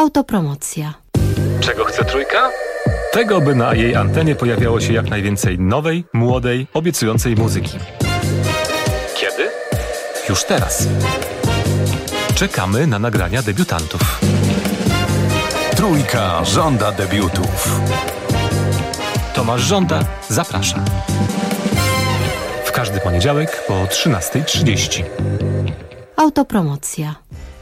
Autopromocja. Czego chce Trójka? Tego, by na jej antenie pojawiało się jak najwięcej nowej, młodej, obiecującej muzyki. Kiedy? Już teraz. Czekamy na nagrania debiutantów. Trójka żąda debiutów. Tomasz Żąda zaprasza. W każdy poniedziałek po 13:30. Autopromocja.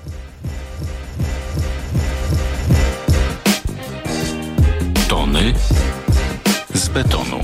Tony z betonu.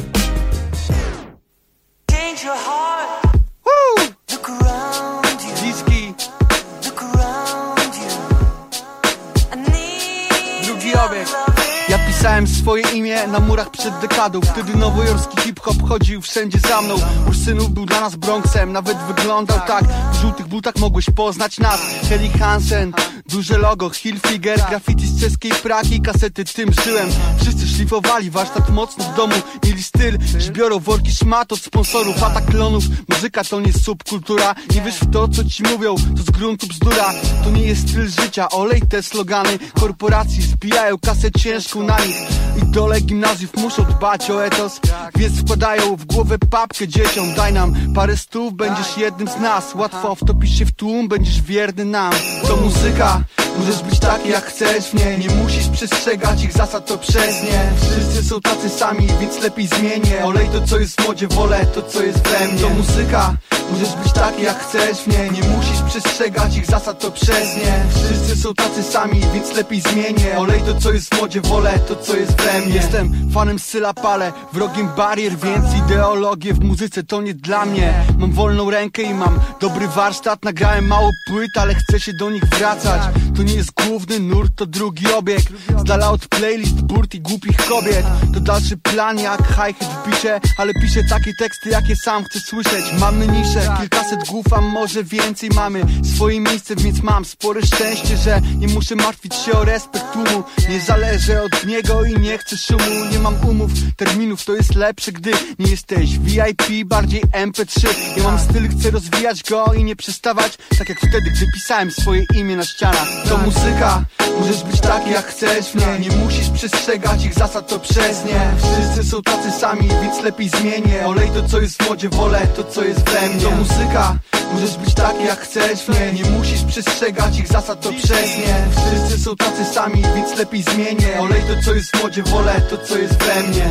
Drugi obieg. Ja pisałem swoje imię na murach przed dekadą. Wtedy nowojorski hip-hop chodził wszędzie za mną. Ursynów był dla nas Bronxem, nawet wyglądał tak. W żółtych butach mogłeś poznać nas. Helly Hansen, duże logo, Hilfiger, graffiti z czeskiej Pragi, kasety tym żyłem. Wszyscy szlifowali, warsztat mocno w domu. Mieli styl, żbiorą worki szmat od sponsorów, atak klonów. Muzyka to nie subkultura. Nie wiesz w to, co ci mówią, to z gruntu bzdura. To nie jest styl życia, olej te slogany korporacji zbijają kasę ciężką na nich. Idole gimnazjów muszą dbać o etos, więc wkładają w głowę papkę dzieciom. Daj nam parę stów, będziesz jednym z nas. Łatwo wtopisz się w tłum, będziesz wierny nam. To muzyka, możesz być taki jak chcesz w niej. Nie musisz przestrzegać ich zasad, to przez nie. Wszyscy są tacy sami, więc lepiej zmienię. Olej to, co jest w modzie, wolę to, co jest we mnie. To muzyka, możesz być taki jak chcesz w niej. Nie musisz przestrzegać ich zasad, to przez nie. Wszyscy są tacy sami, więc lepiej zmienię. Olej to, co jest w modzie, wolę to, co jest we mnie. Jestem fanem Syla Pale, wrogiem barier, więc ideologie w muzyce to nie dla mnie. Mam wolną rękę i mam dobry warsztat. Nagrałem mało płyt, ale chcę się do nich wracać. To nie jest główny nurt, to drugi obieg. Z dala od playlist, burt i głupich kobiet. To dalszy plan jak hi-hat w bicie, ale piszę takie teksty, jakie sam chcę słyszeć. Mamy niszę, kilkaset głów, a może więcej. Mamy swoje miejsce, więc mam spore szczęście, że nie muszę martwić się o respekt tłumu. Nie zależę od niego i nie chcę szumu. Nie mam umów, terminów, to jest lepsze, gdy nie jesteś VIP, bardziej MP3. Ja mam styl, chcę rozwijać go i nie przestawać. Tak jak wtedy, gdy pisałem swoje imię na ścianach. To muzyka, możesz być taki jak chcesz w niej. Nie musisz przestrzegać ich zasad, to przez nie. Wszyscy są tacy sami, więc lepiej zmienię. Olej to, co jest w modzie, wolę to, co jest we mnie. To muzyka, możesz być taki jak chcesz w niej. Nie musisz przestrzegać ich zasad, to przez nie. Wszyscy są tacy sami, więc lepiej zmienię. Olej to, co jest w modzie, wolę to, co jest we mnie.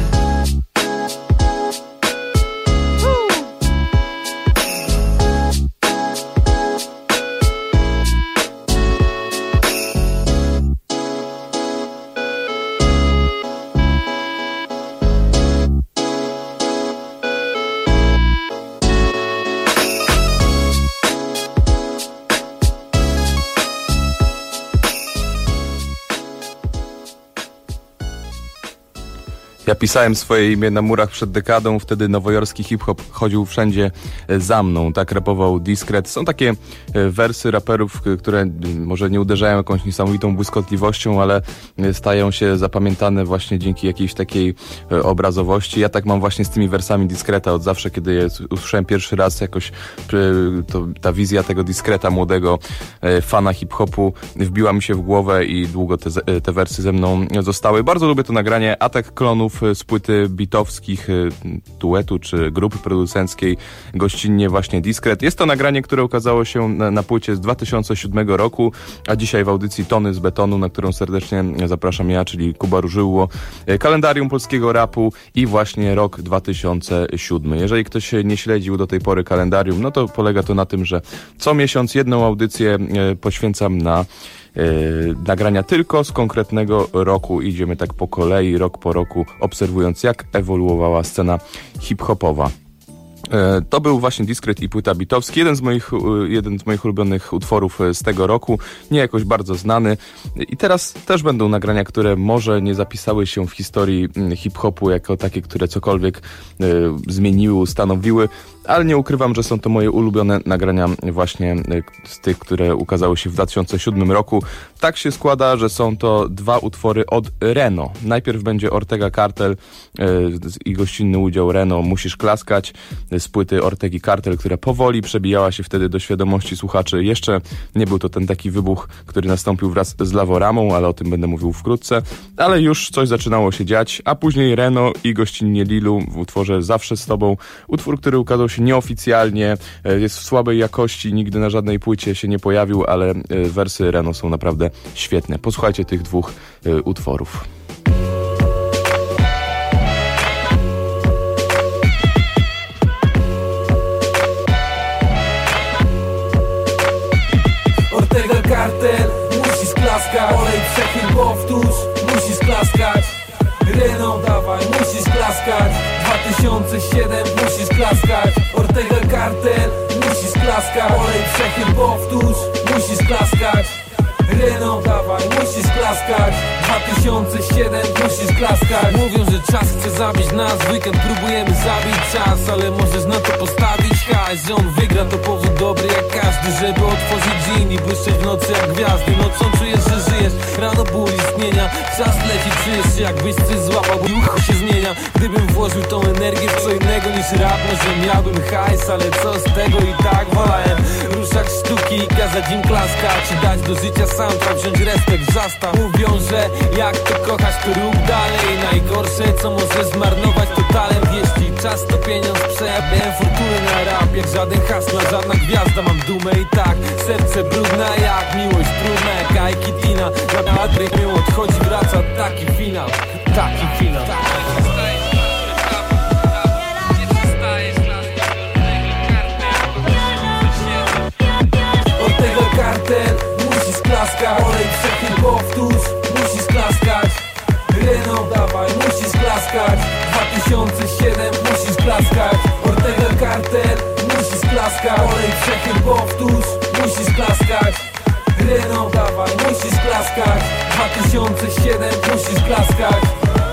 Ja pisałem swoje imię na murach przed dekadą, wtedy nowojorski hip-hop chodził wszędzie za mną, tak rapował Discret. Są takie wersy raperów, które może nie uderzają jakąś niesamowitą błyskotliwością, ale stają się zapamiętane właśnie dzięki jakiejś takiej obrazowości. Ja tak mam właśnie z tymi wersami Discreta od zawsze, kiedy je usłyszałem pierwszy raz, jakoś ta wizja tego Discreta, młodego fana hip-hopu wbiła mi się w głowę i długo te wersy ze mną zostały. Bardzo lubię to nagranie. Atak klonów z płyty bitowskich, duetu czy grupy producenckiej, gościnnie właśnie Discret. Jest to nagranie, które ukazało się na płycie z 2007 roku, a dzisiaj w audycji Tony z betonu, na którą serdecznie zapraszam ja, czyli Kuba Różyło, kalendarium polskiego rapu i właśnie rok 2007. Jeżeli ktoś nie śledził do tej pory kalendarium, no to polega to na tym, że co miesiąc jedną audycję poświęcam na nagrania tylko z konkretnego roku. Idziemy tak po kolei, rok po roku, obserwując jak ewoluowała scena hip-hopowa. To był właśnie Discret i płyta bitowski, jeden z moich ulubionych utworów z tego roku, nie jakoś bardzo znany. I teraz też będą nagrania, które może nie zapisały się w historii hip-hopu jako takie, które cokolwiek zmieniły, ustanowiły, ale nie ukrywam, że są to moje ulubione nagrania właśnie z tych, które ukazały się w 2007 roku. Tak się składa, że są to dwa utwory od Reno. Najpierw będzie Ortega Cartel i gościnny udział Reno Musisz Klaskać z płyty Ortegi Cartel, która powoli przebijała się wtedy do świadomości słuchaczy. Jeszcze nie był to ten taki wybuch, który nastąpił wraz z Laworamą, ale o tym będę mówił wkrótce. Ale już coś zaczynało się dziać, a później Reno i gościnnie Lilu w utworze Zawsze z Tobą. Utwór, który ukazał się nieoficjalnie, jest w słabej jakości, nigdy na żadnej płycie się nie pojawił, ale wersy Reno są naprawdę świetne. Posłuchajcie tych dwóch utworów. Ortega Cartel, musisz klaskać. Olej przechyl, powtórz, musisz klaskać. Reno, dawaj, musisz klaskać. 2007, musisz klaskać. Ortega Cartel, musisz klaskać. Olej przechyl, powtórz, musisz klaskać. Reno, dawaj, musisz klaskać. 2007, musisz klaskać. Mówią, że czas chce zabić nas. W weekend próbujemy zabić czas, ale możesz na to postawić hajs. Że on wygra, to powód dobry jak każdy, żeby otworzyć dżin i błyszczeć w nocy jak gwiazdy. Nocą czujesz, że żyjesz, rano ból istnienia. Czas leci, czujesz się jakbyś coś złapał, bo ucho się zmienia. Gdybym włożył tą energię w co innego niż rap, może miałbym hajs, ale co z tego, i tak wolałem ruszać sztuki i kazać im klaskać i dać do życia soundtrack, wziąć respekt w zastaw. Mówią, że jak to kochasz, to rób dalej. Najgorsze, co możesz zmarnować, to talent. Jeśli czas to pieniądz, przejawiałem fortuny na rap. Jak żaden hasla, żadna gwiazda, mam dumę i tak. Serce brudne jak miłość trudna, jak Aiki Tina. Na Madryt miło odchodzi, wraca taki finał. Taki finał. Ortega Cartel, musisz klaskać. Olej przechyl, powtórz, musisz klaskać. Reno, dawaj, musisz klaskać. 2007, musisz klaskać. Ortega Cartel, musisz klaskać. Olej przechyl, powtórz, musisz klaskać. Reno, dawaj, musisz klaskać. 2007, musisz klaskać.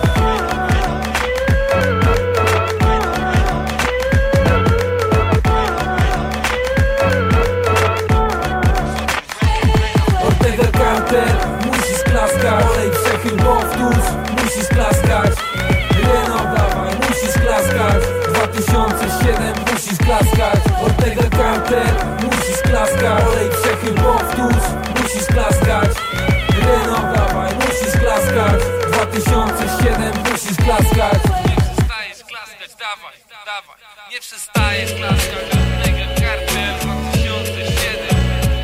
Ortega Cartel, musisz klaskać. Olej przechyl, powtórz, musisz klaskać. Reno, dawaj, musisz klaskać. 2007, musisz klaskać. Ortega Cartel, musisz klaskać. Olej przechyl, powtórz, musisz klaskać. Reno, dawaj, musisz klaskać. 2007, musisz klaskać. Nie przestajesz klaskać, dawaj, dawaj. Nie przestajesz klaskać. Ortega Cartel, 2007.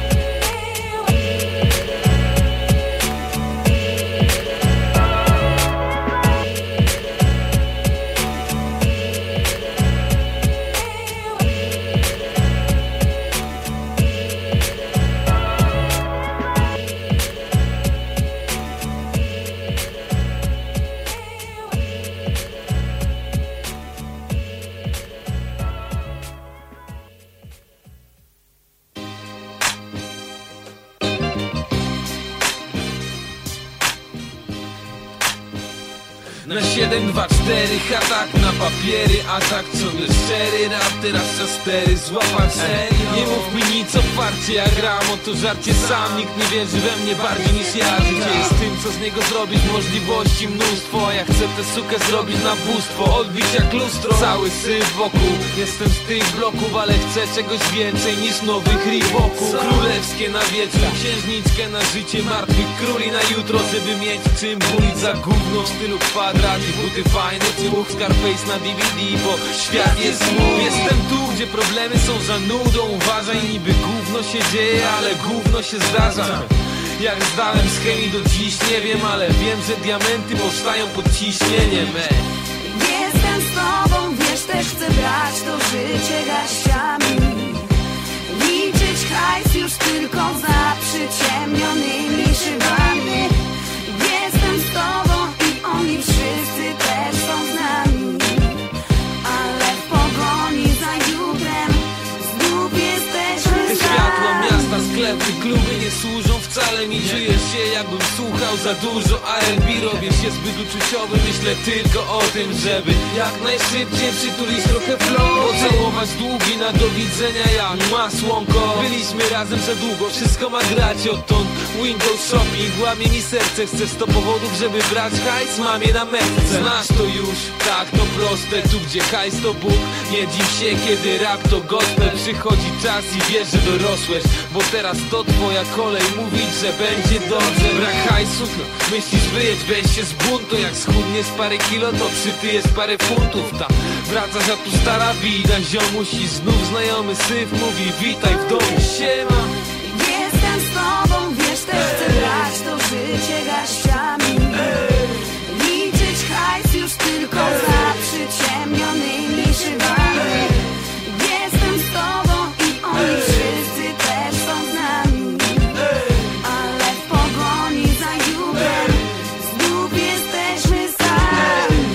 Na 7, 2, 4, atak na papiery. Atak ciągle szczery, rap teraz za stery. Złapać serio, nie mów mi nic otwarcie. Ja gram o to żarcie sam. Nikt nie wierzy we mnie bardziej niż ja. Życie jest tym, co z niego zrobić, możliwości mnóstwo. A ja chcę tę sukę zrobić na bóstwo. Odbić jak lustro, cały syf wokół. Jestem z tych bloków, ale chcę czegoś więcej niż nowych Reeboków. Królewskie na wieczór, księżniczkę na życie. Martwych króli na jutro, żeby mieć czym bulić za gówno w stylu kwadrat. Buty fajne, cyłuch, Scarface na DVD, bo świat jest mój. Jestem tu, gdzie problemy są za nudą. Uważaj, niby gówno się dzieje, ale gówno się zdarza. Jak zdałem z chemii do dziś nie wiem, ale wiem, że diamenty powstają pod ciśnieniem. Jestem z tobą, wiesz, też chcę brać to życie garściami. Liczyć hajs już tylko za przyciemnionymi szybami. Jestem z tobą i oni wszyscy też są z nami. Ale w pogoni za jutrem znów jesteśmy Te światła miasta, sklepy, kluby nie służą w wcale mi czujesz się, jakbym słuchał za dużo R&B. Robię się zbyt uczuciowy, myślę tylko o tym, żeby jak najszybciej przytulić trochę flow, pocałować długi na do widzenia jak masłonko. Byliśmy razem za długo, wszystko ma grać odtąd. Windows shopping, łamie mi serce. Chcę 100 powodów, żeby brać hajs, mamie na metce. Znasz to już, tak to proste, tu gdzie hajs to Bóg. Nie dziw się, kiedy rap to gospel. Przychodzi czas i wiesz, że dorosłeś, bo teraz to twoja kolej mówić, że będzie dobrze. Brak hajsu, no, myślisz wyjedź, weź się z buntu. Jak schudniesz parę kilo, to przytyjesz parę funtów. Tam wracasz, a tu stara bida, ziomuś i znów znajomy syf mówi witaj w domu, siema. Jestem z tobą, wiesz, też chcę brać to życie garściami. Liczyć hajs już tylko za przyciemnionymi szybami. Jestem z tobą i oni wszyscy też są z nami. Ale w pogoni za jutrem znów jesteśmy sami.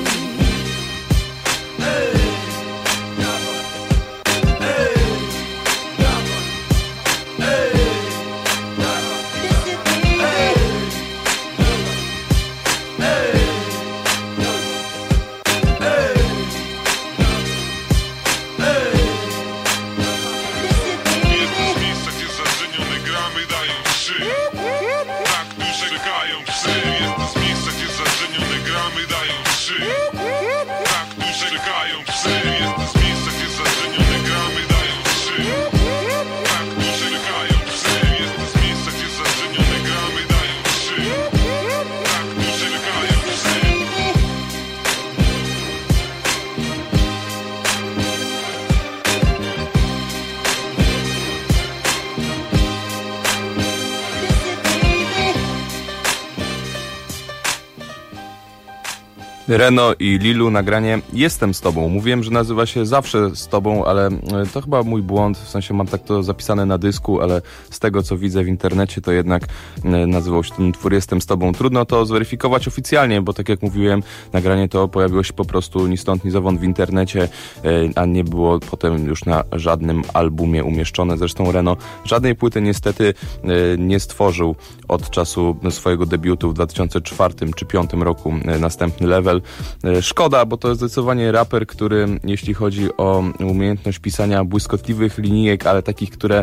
Reno i Lilu, nagranie Jestem z tobą. Mówiłem, że nazywa się Zawsze z tobą, ale to chyba mój błąd, w sensie mam tak to zapisane na dysku, ale z tego co widzę w internecie, to jednak nazywał się ten utwór Jestem z tobą. Trudno to zweryfikować oficjalnie, bo tak jak mówiłem, nagranie to pojawiło się po prostu ni stąd ni zowąd w internecie, a nie było potem już na żadnym albumie umieszczone. Zresztą Reno żadnej płyty niestety nie stworzył od czasu swojego debiutu w 2004 czy 2005 roku, Następny Level. Szkoda, bo to jest zdecydowanie raper, który jeśli chodzi o umiejętność pisania błyskotliwych linijek, ale takich, które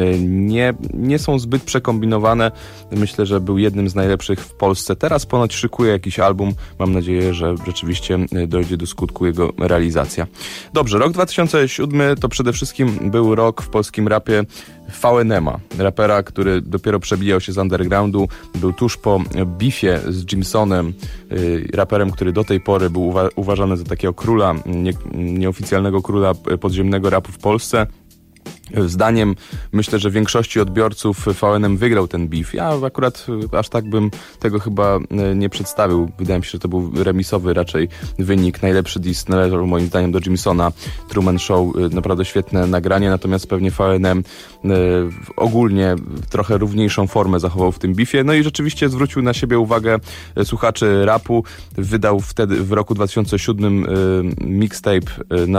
nie są zbyt przekombinowane, myślę, że był jednym z najlepszych w Polsce. Teraz ponoć szykuje jakiś album. Mam nadzieję, że rzeczywiście dojdzie do skutku jego realizacja. Dobrze, rok 2007 to przede wszystkim był rok w polskim rapie VNM-a, rapera, który dopiero przebijał się z undergroundu, był tuż po beefie z Jimsonem, raperem, który do tej pory był uważany za takiego króla, nieoficjalnego króla podziemnego rapu w Polsce. Zdaniem, myślę, że większości odbiorców VNM wygrał ten beef. Ja akurat aż tak bym tego chyba nie przedstawił. Wydaje mi się, że to był remisowy raczej wynik. Najlepszy diss należał moim zdaniem do Jimsona. Truman Show, naprawdę świetne nagranie, natomiast pewnie VNM ogólnie trochę równiejszą formę zachował w tym beefie. No i rzeczywiście zwrócił na siebie uwagę słuchaczy rapu. Wydał wtedy w roku 2007 mixtape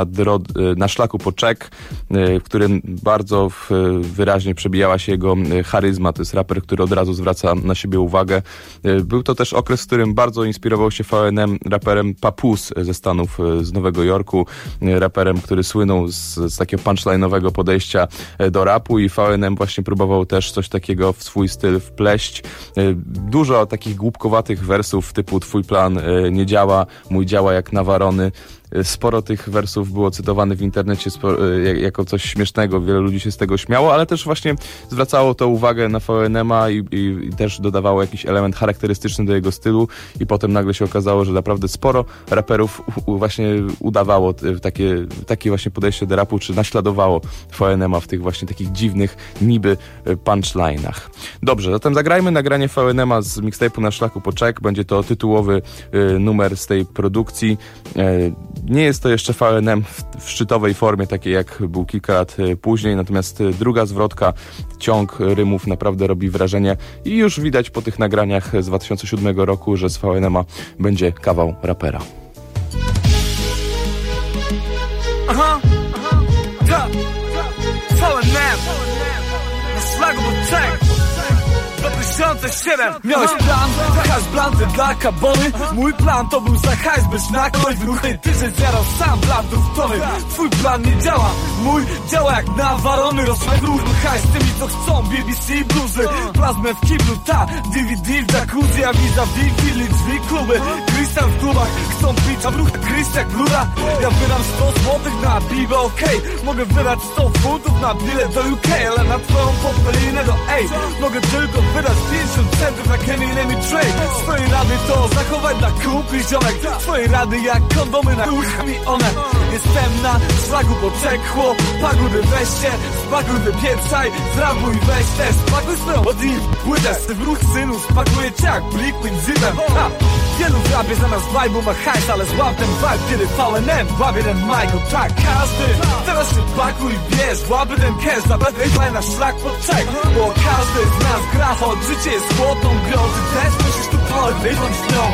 na szlaku po check, w którym bardzo wyraźnie przebijała się jego charyzma. To jest raper, który od razu zwraca na siebie uwagę. Był to też okres, w którym bardzo inspirował się VNM raperem Papoose ze Stanów, z Nowego Jorku. Raperem, który słynął z takiego punchline'owego podejścia do rapu i VNM właśnie próbował też coś takiego w swój styl wpleść. Dużo takich głupkowatych wersów typu twój plan nie działa, mój działa jak nawarony. Sporo tych wersów było cytowanych w internecie jako coś śmiesznego, wiele ludzi się z tego śmiało, ale też właśnie zwracało to uwagę na VNM-a i też dodawało jakiś element charakterystyczny do jego stylu i potem nagle się okazało, że naprawdę sporo raperów właśnie udawało takie właśnie podejście do rapu, czy naśladowało VNM-a w tych właśnie takich dziwnych niby punchline'ach. Dobrze, zatem zagrajmy nagranie VNM-a z mixtape'u Na szlaku po check. Będzie to tytułowy numer z tej produkcji. Nie jest to jeszcze VNM w szczytowej formie, takiej jak był kilka lat później, natomiast druga zwrotka, ciąg rymów naprawdę robi wrażenie i już widać po tych nagraniach z 2007 roku, że z VNM-a będzie kawał rapera. VNM, Na szlaku po check. 2007. Miałeś plan, hajs blanty dla kabony. Mój plan to był za hajs, być na koń w ruchy. Ty się zjarał sam blantów tony. Twój plan nie działa, mój działa jak nawalony. Rozpróżny hajs z tymi co chcą, BBC bluzy. Plazmę w kiblu, ta DVD w jacuzzi. A vis-a-vis willi drzwi kluby. Krystal w klubach, chcą pić, a w ruch Krys jak blura. Ja wydam 100 złotych na piwo, okej. Mogę wydać 100 funtów na bilet do UK, ale na twoją popelinę do A mogę tylko wydać 50 centów na Kenny Name Trade. Swoje rady to zachować dla kumpli ziomek. Twoje rady jak kondomy na mi one. Jestem na szlaku poczekło. Pagudy weźcie, spagudy pieprzaj. Zrabuj weź też, spakuj swoją odliw. Płytę w ruch synu, spakuję cię jak Liquid zipem. Wielu w rapie zamiast vibe'u ma hajs, ale złap ten vibe, kiedy VNM łapie ten Michael, tak każdy. Teraz się pakuj i bierz, łapy ten cash, zabrać na szlak poczek. Bo każdy z nas gra, choć życie jest chłodną grą. Ty też musisz tu wyjąć z nią.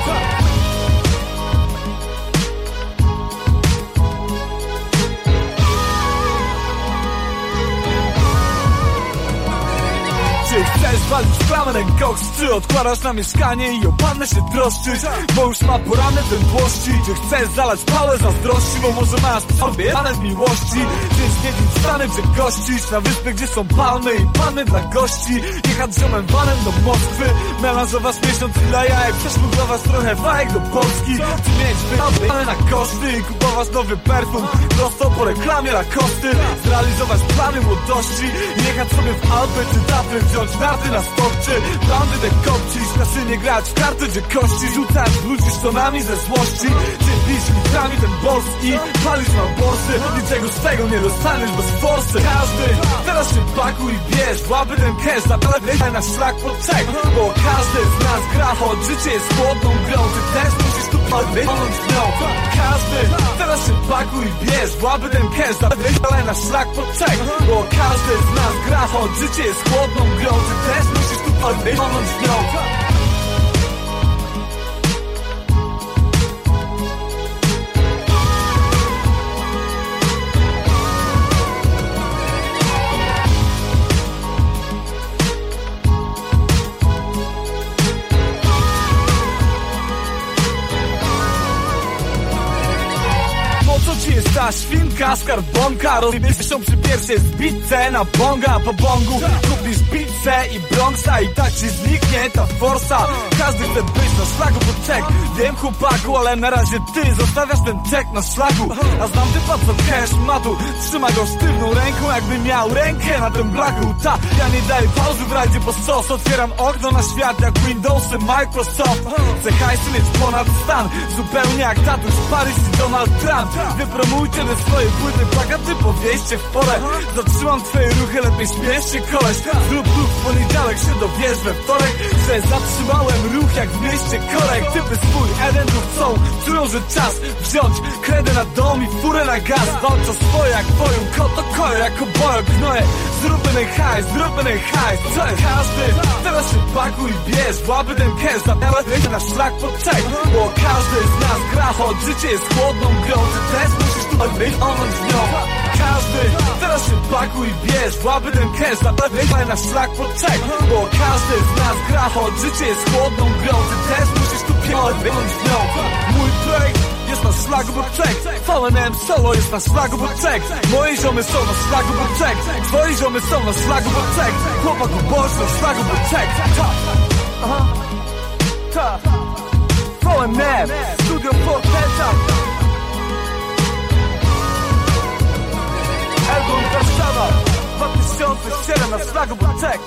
Czy chcesz walić flamę ten koks, czy odkładasz na mieszkanie i o pannę się troszczyć? Bo już ma poranę ten błości. Czy chcesz zalać pałę zazdrości, bo może masz sobie panę z miłości? Więc nie idź stany, gdzie gościsz, na wyspę, gdzie są palmy i panny dla gości. Jechać z ziomem vanem do Moskwy, melanżować miesiąc dla jajek, przeszlugować trochę fajek do Polski. Czy mieć wypane na koszty i kupować nowy perfum prosto po reklamie na kosty? Zrealizować plany młodości, jechać sobie w Alpy czy Tatry, wziąć narty na stopczy, bandy dekopcić, w kasynie grać w karty, gdzie kości rzucać ludzi sztonami ze złości. Ty pić litrami ten boss i palić na borsy. Niczego z tego nie dostaniesz bez forsy. Każdy teraz się pakuj i bierz, łapy ten cash, zapadaj na szlak poczek. Bo każdy z nas gra, choć życie jest chłodną grą. Ty też musisz tu podjąć z nią. Każdy teraz się pakuj i bierz, łapy ten cash, zapadaj na szlak poczek. Bo każdy z nas gra, choć życie jest chłodną grą. Ty też musisz tu podjąć z nią. Jest ta świnka, skarbonka, rozbieszą przy pierwszej zbitce na bonga po bongu. Kupisz pizzę i Bronxa i tak ci zniknie ta forsa. Każdy chce być na szlaku po czek. Wiem chłopaku, ale na razie ty zostawiasz ten czek na szlaku. A znam typa co cash ma tu, trzyma go sztywną ręką, jakby miał rękę na tym blaku. Ta, ja nie daję pauzy w rajdzie po sos. Otwieram okno na świat jak Windowsy, Microsoft. Chcę hajsy mieć ponad stan, zupełnie jak tatuś Paris i Donald Trump. Promujcie te swoje płyty, plakaty powieście w porę. Zatrzymam twoje ruchy, lepiej śmiesz się koleś. Zrób ruch w poniedziałek, się dowiesz we wtorek, że zatrzymałem ruch jak w mieście korek. Typy swój Eden tu chcą, czują, że czas wziąć kredę na dom i furę na gaz. Walczą swoje jak boją, koto kojo jako bojo gnoje. Zróbmy ten hajs, zróbmy ten hajs. Co jest każdy? Teraz się pakuj i bierz, łapy ten cash, zabrać na szlak poczek. Bo każdy z nas gra, choć życie jest chłodną grą. Ty też musisz tu wyjąć z nią. Każdy teraz się pakuj i bierz, łapy ten cash, zabrać na szlak poczek. Bo każdy z nas gra, choć życie jest chłodną grą. Ty też musisz tu wyjąć z nią. Mój projekt jest na szlaku poczek. VNM solo jest na szlaku poczek. Moi ziomy są na szlaku poczek. Twoi ziomy są na szlaku poczek. Chłopaku bądź na szlaku poczek. VNM Studio Forteta. Album Warszawa 2007 na szlaku poczek.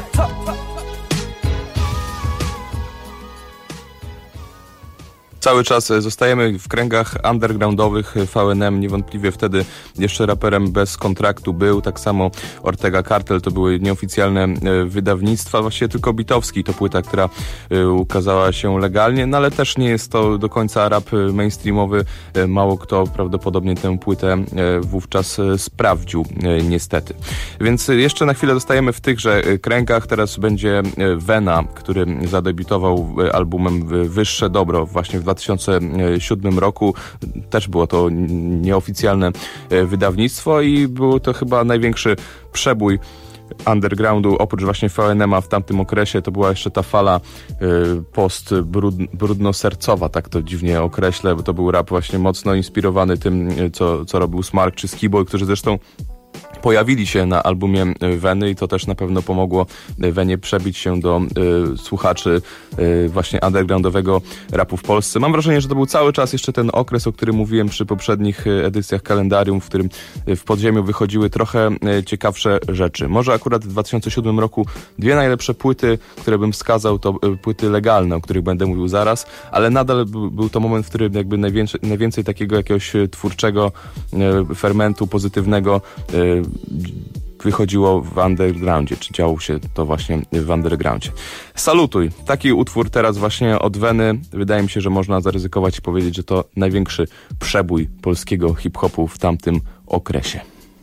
Cały czas zostajemy w kręgach undergroundowych. VNM niewątpliwie wtedy jeszcze raperem bez kontraktu był. Tak samo Ortega Cartel, to były nieoficjalne wydawnictwa. Właściwie tylko Bitowski to płyta, która ukazała się legalnie, no ale też nie jest to do końca rap mainstreamowy. Mało kto prawdopodobnie tę płytę wówczas sprawdził, niestety. Więc jeszcze na chwilę zostajemy w tychże kręgach. Teraz będzie Vena, który zadebiutował albumem Wyższe Dobro właśnie w 2007 roku. Też było to nieoficjalne wydawnictwo i było to chyba największy przebój undergroundu, oprócz właśnie VNM-a w tamtym okresie, to była jeszcze ta fala brudnosercowa, tak to dziwnie określę, bo to był rap właśnie mocno inspirowany tym, co robił Smark czy Skiboy, którzy zresztą pojawili się na albumie Weny i to też na pewno pomogło Wenie przebić się do słuchaczy właśnie undergroundowego rapu w Polsce. Mam wrażenie, że to był cały czas jeszcze ten okres, o którym mówiłem przy poprzednich edycjach kalendarium, w którym w podziemiu wychodziły trochę ciekawsze rzeczy. Może akurat w 2007 roku dwie najlepsze płyty, które bym wskazał, to płyty legalne, o których będę mówił zaraz, ale nadal był to moment, w którym jakby najwięcej takiego jakiegoś twórczego fermentu pozytywnego wychodziło w undergroundzie, czy działo się to właśnie w undergroundzie. Salutuj. Taki utwór teraz właśnie od Weny. Wydaje mi się, że można zaryzykować i powiedzieć, że to największy przebój polskiego hip-hopu w tamtym okresie.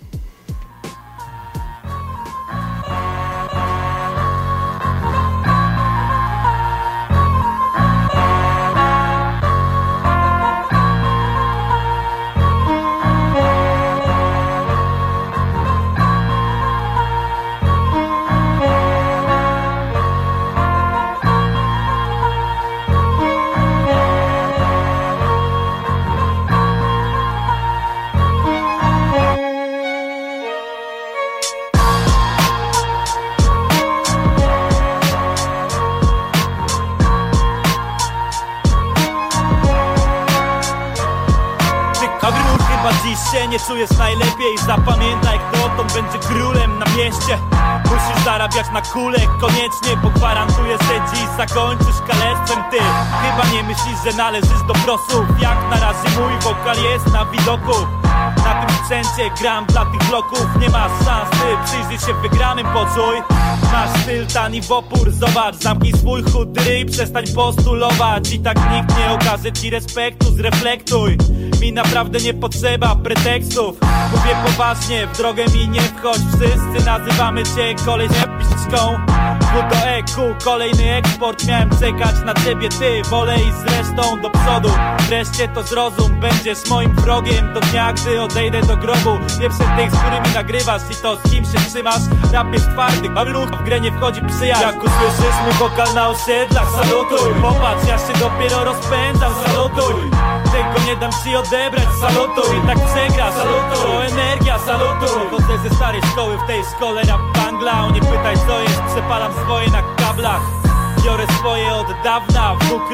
Nie czujesz najlepiej, zapamiętaj, kto odtąd będzie królem na mieście. Musisz zarabiać na kulę, koniecznie, bo gwarantuję, że dziś zakończysz kalectwem. Ty chyba nie myślisz, że należysz do prosów. Jak na razie mój wokal jest na widoku. Na tym sprzęcie gram dla tych bloków. Nie masz szans, ty przyjrzyj się wygranym, poczuj. Masz styl, tani w opór, zobacz. Zamknij swój chudy ryj, przestań postulować. I tak nikt nie okaże ci respektu, zreflektuj. Mi naprawdę nie potrzeba pretekstów. Mówię poważnie, w drogę mi nie wchodź. Wszyscy nazywamy cię koleś-piszczką. W do EQ, kolejny eksport. Miałem czekać na ciebie, ty wolę i zresztą do przodu. Wreszcie to zrozum, będziesz moim wrogiem do dnia, gdy odejdę do grobu. Nie przed tych, z którymi nagrywasz i to z kim się trzymasz. Rap jest twardy, a w grę nie wchodzi przyjaźń. Jak usłyszysz mój wokal na osiedlach, salutuj. Popatrz, ja się dopiero rozpędzam, salutuj. Tego nie dam ci odebrać, salutuj. I tak przegrasz, salutuj. To energia, salutuj. Chodzę ze starej szkoły, w tej szkole rap bangla. Nie pytaj co jest, przepalam swoje na kablach. Biorę swoje od dawna.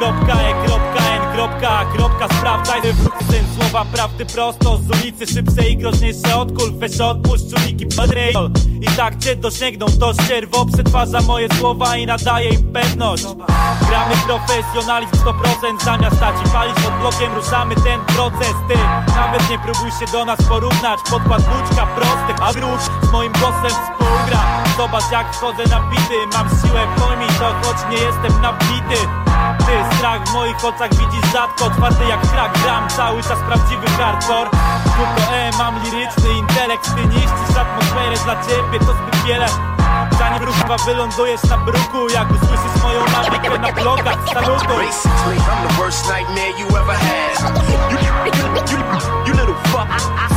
w.e.n. Sprawdzaj syn słowa prawdy prosto z ulicy. Szybsze i groźniejsze od kul. Weź odpuść czujniki padrejol. I tak cię dosięgną, to ścierwo przetwarza moje słowa i nadaje im pewność. Gramy profesjonalizm 100%. Zamiast stać i palić pod blokiem, ruszamy ten proces. Ty nawet nie próbuj się do nas porównać. Podkład buczka prostych, a wróć z moim głosem współgra. Zobacz jak wchodzę na bity. Mam siłę, pojmij to, choć nie jestem nabity. Ty strach w moich oczach widzisz rzadko. Twardy jak krak, gram cały czas prawdziwy hardcore. Mam liryczny intelekt. Ty niszczysz atmosferę, dla ciebie to zbyt wiele. Zanim ruchwa wylądujesz na bruku. Jak usłyszysz moją nawikę na blogach, salutuj. Basically, I'm the worst nightmare you ever had. You little fuck.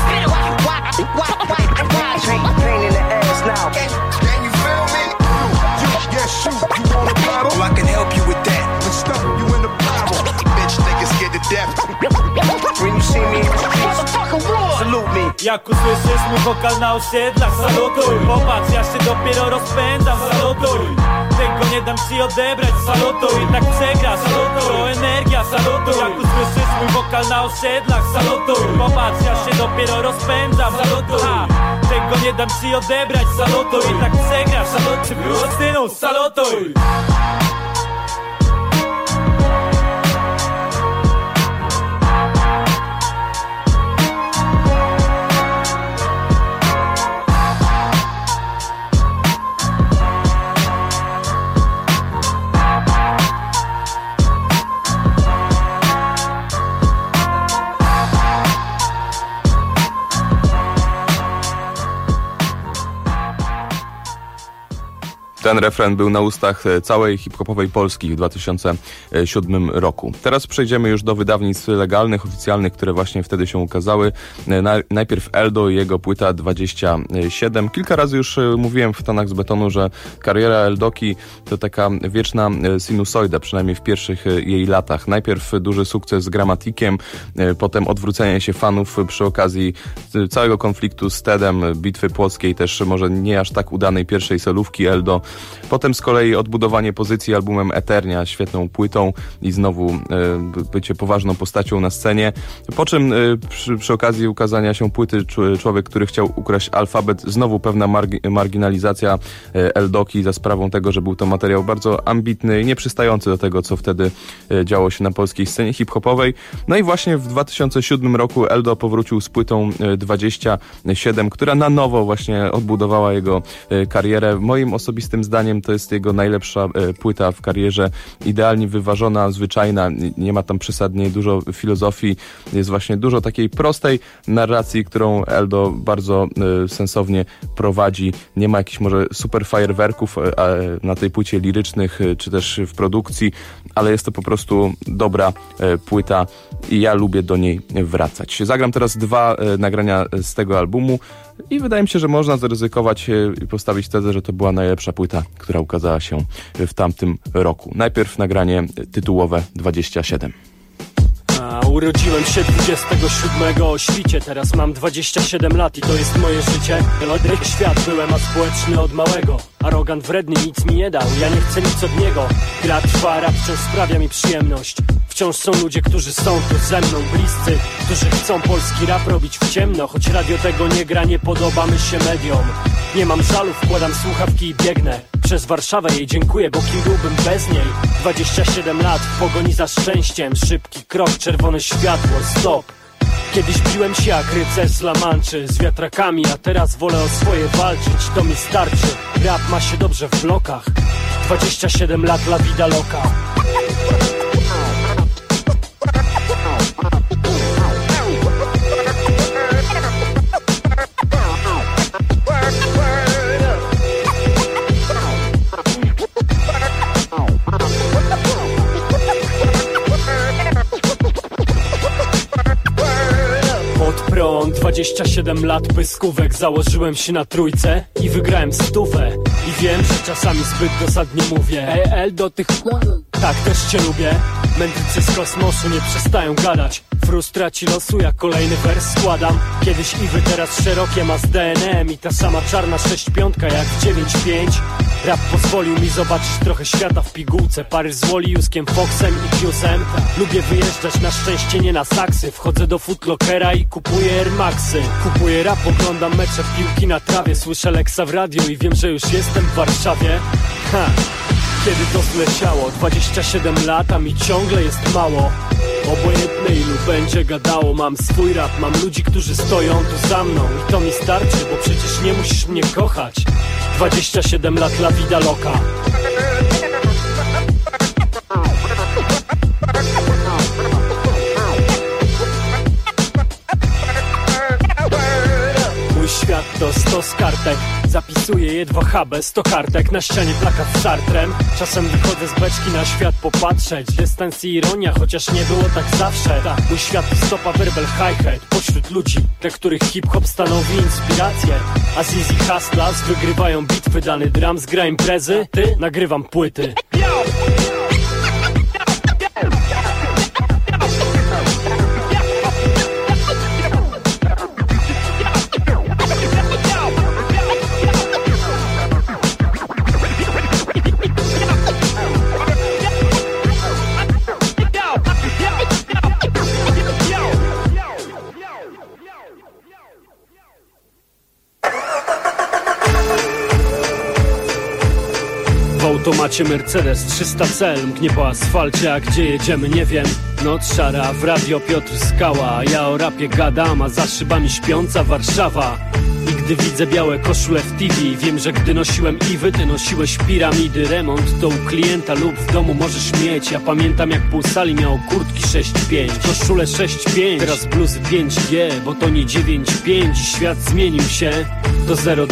Pain in the ass now. Can you feel me? Yes, shoot. You want a battle? Well, I can help you with that. Let's stuff you in the Bible. Bitch niggas scared to death. When you see me in the streets, salute me. Jak usłyszysz mój wokal na osiedlach, salutuj. Popatrz, ja się dopiero rozpędzam, salutuj. Tego nie dam ci odebrać, salutuj. I tak przegrasz, salutuj. To energia, salutuj. Jak usłyszysz mój wokal na osiedlach, salutuj. Popatrz, ja się dopiero rozpędzam, salutuj. Tego nie dam ci odebrać, salutuj. I tak przegrasz, salutuj. Synu, salutuj. Ten refren był na ustach całej hip-hopowej Polski w 2007 roku. Teraz przejdziemy już do wydawnictw legalnych, oficjalnych, które właśnie wtedy się ukazały. Najpierw Eldo i jego płyta 27. Kilka razy już mówiłem w Tonach z betonu, że kariera Eldoki to taka wieczna sinusoida, przynajmniej w pierwszych jej latach. Najpierw duży sukces z Gramatikiem, potem odwrócenie się fanów przy okazji całego konfliktu z Tedem, Bitwy Płockiej, też może nie aż tak udanej pierwszej solówki Eldo. Potem z kolei odbudowanie pozycji albumem Eternia, świetną płytą i znowu bycie poważną postacią na scenie. Po czym przy okazji ukazania się płyty Człowiek, który chciał ukraść alfabet, znowu pewna marginalizacja Eldoki za sprawą tego, że był to materiał bardzo ambitny i nieprzystający do tego, co wtedy działo się na polskiej scenie hip-hopowej. No i właśnie w 2007 roku Eldo powrócił z płytą 27, która na nowo właśnie odbudowała jego karierę. Moim osobistym zdaniem to jest jego najlepsza płyta w karierze. Idealnie wyważona, zwyczajna, nie ma tam przesadnie dużo filozofii. Jest właśnie dużo takiej prostej narracji, którą Eldo bardzo sensownie prowadzi. Nie ma jakichś może super fajerwerków na tej płycie lirycznych, czy też w produkcji, ale jest to po prostu dobra płyta i ja lubię do niej wracać. Zagram teraz 2 nagrania z tego albumu i wydaje mi się, że można zaryzykować i postawić tezę, że to była najlepsza płyta, która ukazała się w tamtym roku. Najpierw nagranie tytułowe 27. Urodziłem się 27 o świcie, teraz mam 27 lat i to jest moje życie. Melodryk świat byłem, a społeczny od małego. Arogant, wredny, nic mi nie dał, ja nie chcę nic od niego. Gra trwa, rap wciąż sprawia mi przyjemność. Wciąż są ludzie, którzy są tu ze mną bliscy, którzy chcą polski rap robić w ciemno. Choć radio tego nie gra, nie podobamy się mediom. Nie mam żalu, wkładam słuchawki i biegnę przez Warszawę, jej dziękuję, bo kim byłbym bez niej. 27 lat w pogoni za szczęściem, szybki krok, czerwone światło, stop. Kiedyś biłem się jak rycerz z La Manczy, z wiatrakami, a teraz wolę o swoje walczyć, to mi starczy. Rap ma się dobrze w blokach, 27 lat, la vida loca. Od 27 lat pyskówek, założyłem się na trójce i wygrałem 100. I wiem, że czasami zbyt dosadnie mówię. Eldo, tych tak też cię lubię. Mędrcy z kosmosu nie przestają gadać. Frustraci losu, jak kolejny wers składam. Kiedyś Iwy, teraz szerokie ma z DNM i ta sama czarna 6-5 jak w 9-5. Rap pozwolił mi zobaczyć trochę świata w pigułce. Paryż z Woliuskiem, Foxem i Piusem. Lubię wyjeżdżać, na szczęście nie na saksy. Wchodzę do Footlockera i kupuję Air Maxy. Kupuję rap, oglądam mecze piłki na trawie. Słyszę Lexa w radio i wiem, że już jestem w Warszawie. Kiedy to zleciało, 27 lat, a mi ciągle jest mało. Obojętne ilu będzie gadało, mam swój rap, mam ludzi, którzy stoją tu za mną. I to mi starczy, bo przecież nie musisz mnie kochać. 27 lat, la vida loca. Mój świat to 100 kartek. Zapisuję je 2 HB, 100 kartek. Na ścianie plakat z Sartrem. Czasem wychodzę z beczki na świat popatrzeć. Dystans i ironia, chociaż nie było tak zawsze. Mój świat to stopa, werbel, hi-hat. Pośród ludzi, dla których hip-hop stanowi inspirację. A Zizi Hustlers wygrywają bitwy. Dany drum zgra imprezy, ty nagrywam płyty. W automacie Mercedes 300C, mgnie po asfalcie, a gdzie jedziemy nie wiem. Noc szara, w radio Piotr Skała, ja o rapie gadam, a za szybami śpiąca Warszawa. I Gdy widzę białe koszule w TV, wiem, że gdy nosiłem Iwy, ty nosiłeś piramidy. Remont to u klienta lub w domu możesz mieć. Ja pamiętam, jak pół sali miało kurtki 6,5, koszule 6,5, teraz bluzy 5G, bo to nie 9,5 i świat zmienił się. To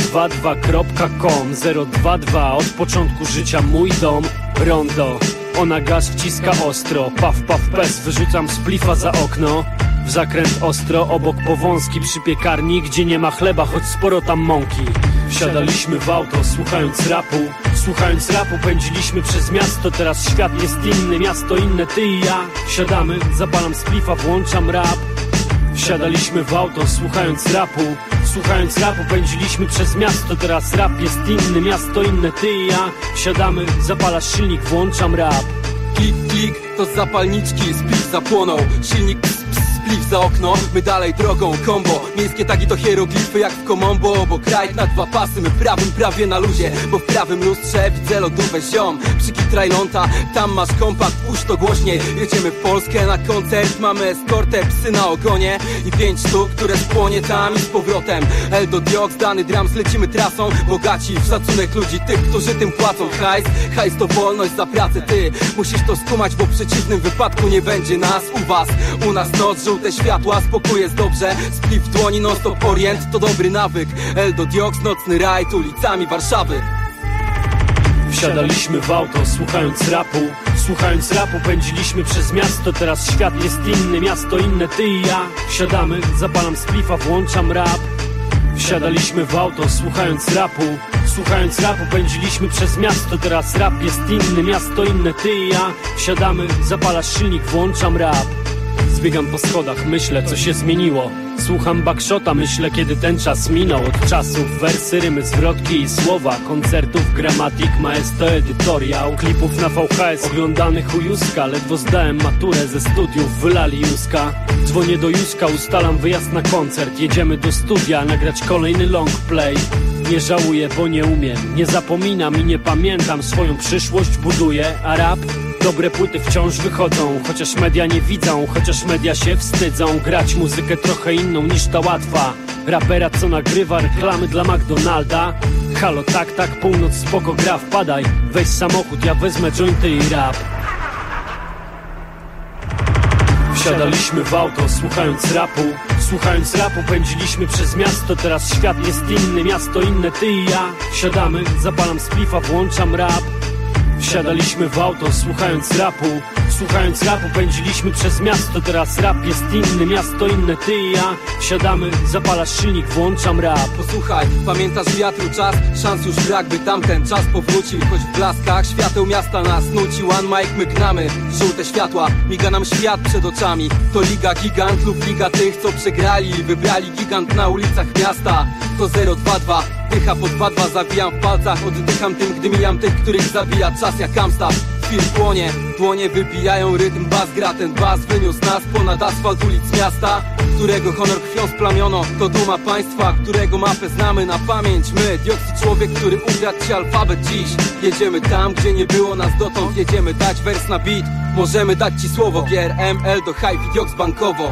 022.com 022, od początku życia mój dom. Rondo, ona gaz wciska ostro, paf paf pes, wyrzucam splifa za okno. W zakręt ostro, obok powązki przy piekarni, gdzie nie ma chleba, choć sporo tam mąki. Wsiadaliśmy w auto, słuchając rapu, pędziliśmy przez miasto. Teraz świat jest inny, miasto inne, ty i ja. Wsiadamy, zapalam splifa, włączam rap. Wsiadaliśmy w auto, słuchając rapu, pędziliśmy przez miasto. Teraz rap jest inny, miasto inne, ty i ja. Wsiadamy, zapalasz silnik, włączam rap. Klik, klik, to z zapalniczki, spliff zapłonął. Silnik spliff za okno, my dalej drogą kombo. Miejskie tagi to hieroglify jak w komombo. Obok rajd na dwa pasy, my prawym prawie na luzie. Bo w prawym lustrze widzę lodówę ziom. Przykitraj lonta, tam masz kompakt, puść to głośniej. Jedziemy w Polskę na koncert, mamy eskortę, psy na ogonie i 5 sztuk, które spłonie tam i z powrotem. Eldo Diox, dany drums, lecimy trasą. Bogaci w szacunek ludzi, tych, którzy tym płacą. Hajs to wolność za pracę, ty musisz to skumać, bo w przeciwnym wypadku nie będzie nas u was. U nas noc, żółte światła, spokój jest dobrze. Spliff w dłoni, non stop orient, to dobry nawyk. Eldo Diox, nocny rajd ulicami Warszawy. Wsiadaliśmy w auto, słuchając rapu, pędziliśmy przez miasto. Teraz świat jest inny, miasto inne, ty i ja. Wsiadamy, zapalam splifa, włączam rap. Wsiadaliśmy w auto, słuchając rapu, pędziliśmy przez miasto. Teraz rap jest inny, miasto inne, ty i ja. Wsiadamy, zapalasz silnik, włączam rap. Zbiegam po schodach, myślę, co się zmieniło. Słucham backshota, myślę, kiedy ten czas minął. Od czasów wersy, rymy, zwrotki i słowa, koncertów, gramatik, maestro, edytoriał, klipów na VHS, oglądanych u Józka. Ledwo zdałem maturę, ze studiów wylali Józka. Dzwonię do Józka, ustalam wyjazd na koncert. Jedziemy do studia, nagrać kolejny long play. Nie żałuję, bo nie umiem, nie zapominam i nie pamiętam. Swoją przyszłość buduję, a rap? Dobre płyty wciąż wychodzą, chociaż media nie widzą, chociaż media się wstydzą. Grać muzykę trochę inną niż ta łatwa. Rapera, co nagrywa reklamy dla McDonalda. Halo, tak, północ, spoko, gra, wpadaj. Weź samochód, ja wezmę jointy i rap. Wsiadaliśmy w auto, słuchając rapu, pędziliśmy przez miasto. Teraz świat jest inny, miasto inne, ty i ja. Wsiadamy, zapalam splifa, włączam rap. Wsiadaliśmy w auto, słuchając rapu, pędziliśmy przez miasto. Teraz rap jest inny, miasto inne, ty i ja. Wsiadamy, zapalasz silnik, włączam rap. Posłuchaj, pamiętasz wiatru czas? Szans już brak, by tamten czas powrócił. Choć w blaskach świateł miasta nas nuci. One mic, my gnamy, żółte światła, miga nam świat przed oczami. To liga gigant lub liga tych, co przegrali i wybrali gigant na ulicach miasta. To 022, dycha po 2-2, zawijam w palcach. Oddycham tym, gdy mijam tych, których zabija czas jak Amstaff. Chwil płonie, dłonie wybijają rytm, bas gra. Ten bas wyniósł nas ponad asfalt ulic miasta, którego honor krwią splamiono. To duma państwa, którego mapę znamy na pamięć. My, Dioxy, człowiek, który ukradł ci alfabet dziś. Jedziemy tam, gdzie nie było nas dotąd. Jedziemy dać wers na beat, możemy dać ci słowo. GRML do Hype i Diox bankowo.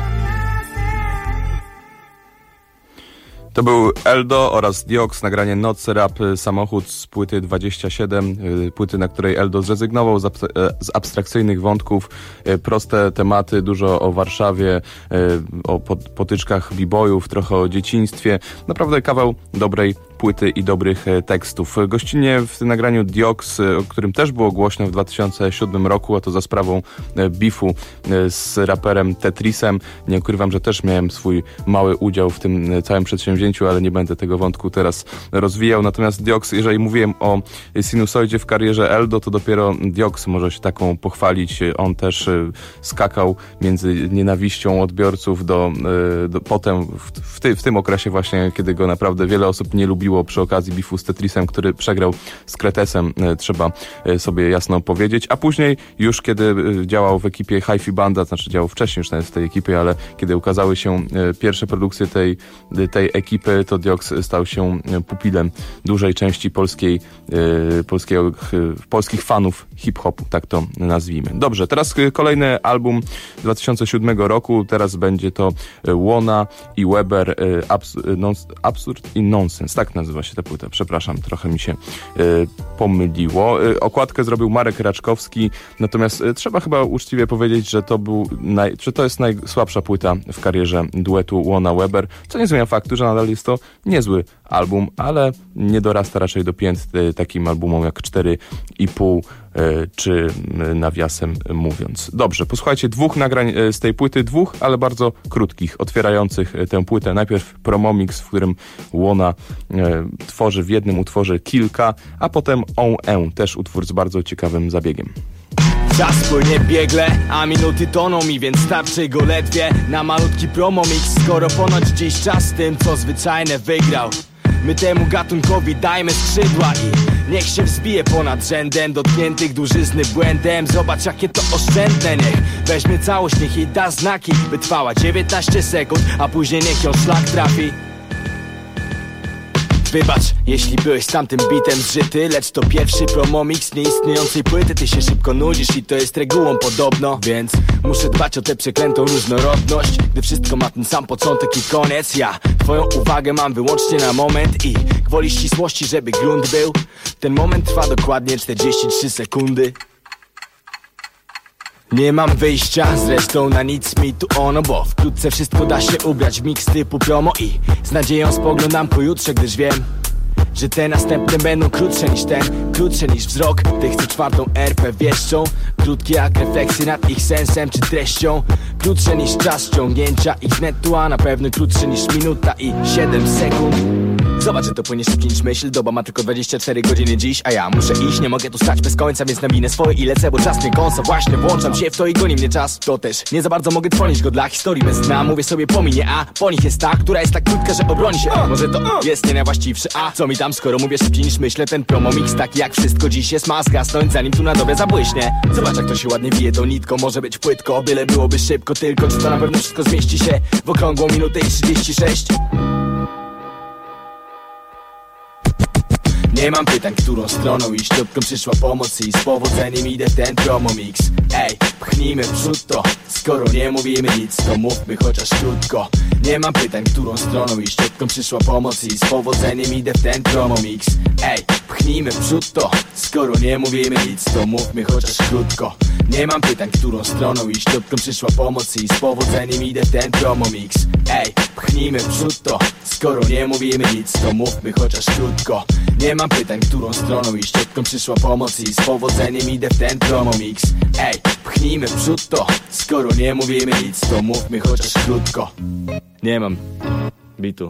To był Eldo oraz Diox, nagranie Noc, rap, samochód z płyty 27, płyty, na której Eldo zrezygnował z abstrakcyjnych wątków, proste tematy, dużo o Warszawie, o potyczkach b-boyów, trochę o dzieciństwie. Naprawdę kawał dobrej płyty i dobrych tekstów. Gościnnie w tym nagraniu Diox, o którym też było głośno w 2007 roku, a to za sprawą beefu z raperem Tetrisem. Nie ukrywam, że też miałem swój mały udział w tym całym przedsięwzięciu, ale nie będę tego wątku teraz rozwijał. Natomiast Diox, jeżeli mówiłem o sinusoidzie w karierze Eldo, to dopiero Diox może się taką pochwalić. On też skakał między nienawiścią odbiorców do potem w tym okresie właśnie, kiedy go naprawdę wiele osób nie lubiło, zrobiło przy okazji bifu z Tetrisem, który przegrał z Kretesem, trzeba sobie jasno powiedzieć. A później już kiedy działał w ekipie Hi-Fi Banda, znaczy działał wcześniej już nawet w tej ekipie, ale kiedy ukazały się pierwsze produkcje tej ekipy, to Dioks stał się pupilem dużej części polskich fanów hip-hopu, tak to nazwijmy. Dobrze, teraz kolejny album 2007 roku, teraz będzie to Łona i Weber, Absurd i Nonsense, tak nazywa się ta płyta, przepraszam, trochę mi się pomyliło. Okładkę zrobił Marek Raczkowski, natomiast trzeba chyba uczciwie powiedzieć, że to jest najsłabsza płyta w karierze duetu Łona-Weber, co nie zmienia faktu, że nadal jest to niezły album, ale nie dorasta raczej do pięt takim albumom jak 4,5 czy nawiasem mówiąc. Dobrze, posłuchajcie dwóch nagrań z tej płyty, ale bardzo krótkich, otwierających tę płytę. Najpierw promomix, w którym Łona tworzy w jednym utworze kilka, a potem On, też utwór z bardzo ciekawym zabiegiem. Czas płynie biegle, a minuty toną mi, więc starczy go ledwie na malutki promomix, skoro ponoć dziś czas tym, co zwyczajne wygrał. My temu gatunkowi dajmy skrzydła i niech się wzbije ponad rzędem dotkniętych dużyzny błędem. Zobacz jakie to oszczędne, niech weźmie całość, niech jej da znaki, by trwała 19 sekund, a później niech ją szlak trafi. Wybacz, jeśli byłeś z tamtym bitem zżyty, lecz to pierwszy promomix nieistniejącej płyty. Ty się szybko nudzisz i to jest regułą podobno, więc muszę dbać o tę przeklętą różnorodność, gdy wszystko ma ten sam początek i koniec. Ja twoją uwagę mam wyłącznie na moment i gwoli ścisłości, żeby grunt był. Ten moment trwa dokładnie 43 sekundy. Nie mam wyjścia, zresztą na nic mi tu ono, bo wkrótce wszystko da się ubrać w miks typu promo i z nadzieją spoglądam pojutrze, gdyż wiem, że te następne będą krótsze niż ten, krótsze niż wzrok tych, co czwartą RP wieszczą. Krótkie jak refleksje nad ich sensem czy treścią, krótsze niż czas ściągnięcia ich netu, a na pewno krótsze niż minuta i 7 sekund. Zobacz, że to płynie szybciej niż myśl. Doba ma tylko 24 godziny dziś, a ja muszę iść, nie mogę tu stać bez końca, więc nawinę swoje i lecę, bo czas mnie kąsa. Właśnie włączam się w to i goni mnie czas. To też nie za bardzo mogę trwonić go dla historii bez dna. Mówię sobie pominie, a po nich jest ta, która jest tak krótka, że obroni się. Może to jest nie najwłaściwszy, a co mi tam, skoro mówię szybciej niż myślę. Ten promomix taki jak wszystko dziś jest, ma zgasnąć zanim tu na dobre zabłyśnie. Zobacz jak to się ładnie wije tą nitką, może być płytko, byle byłoby szybko. Tylko czy to na pewno wszystko zmieści się w okrągłą minutę i 36? Nie mam pytań, którą stroną iść, odkąd przyszła pomoc i z powodzeniem idę w ten promomix. Ej, pchnijmy w przód to, skoro nie mówimy nic, to mówmy chociaż krótko. Nie mam pytań, którą stroną iść, odkąd przyszła pomoc i z powodzeniem idę w ten promomix. Ej, pchnijmy w przód to, skoro nie mówimy nic, to mówmy chociaż krótko. Nie mam pytań, którą stroną iść, odkąd przyszła pomoc i z powodzeniem idę w ten promomix. Ej, pchnijmy w przód to, skoro nie mówimy nic, to mówmy chociaż krótko. Nie mam pytań, którą stroną iść, odkąd przyszła pomoc i z powodzeniem idę w ten promomix. Ej, pchnijmy w przód to, skoro nie mówimy nic, to mówmy chociaż krótko. Nie mam bitu.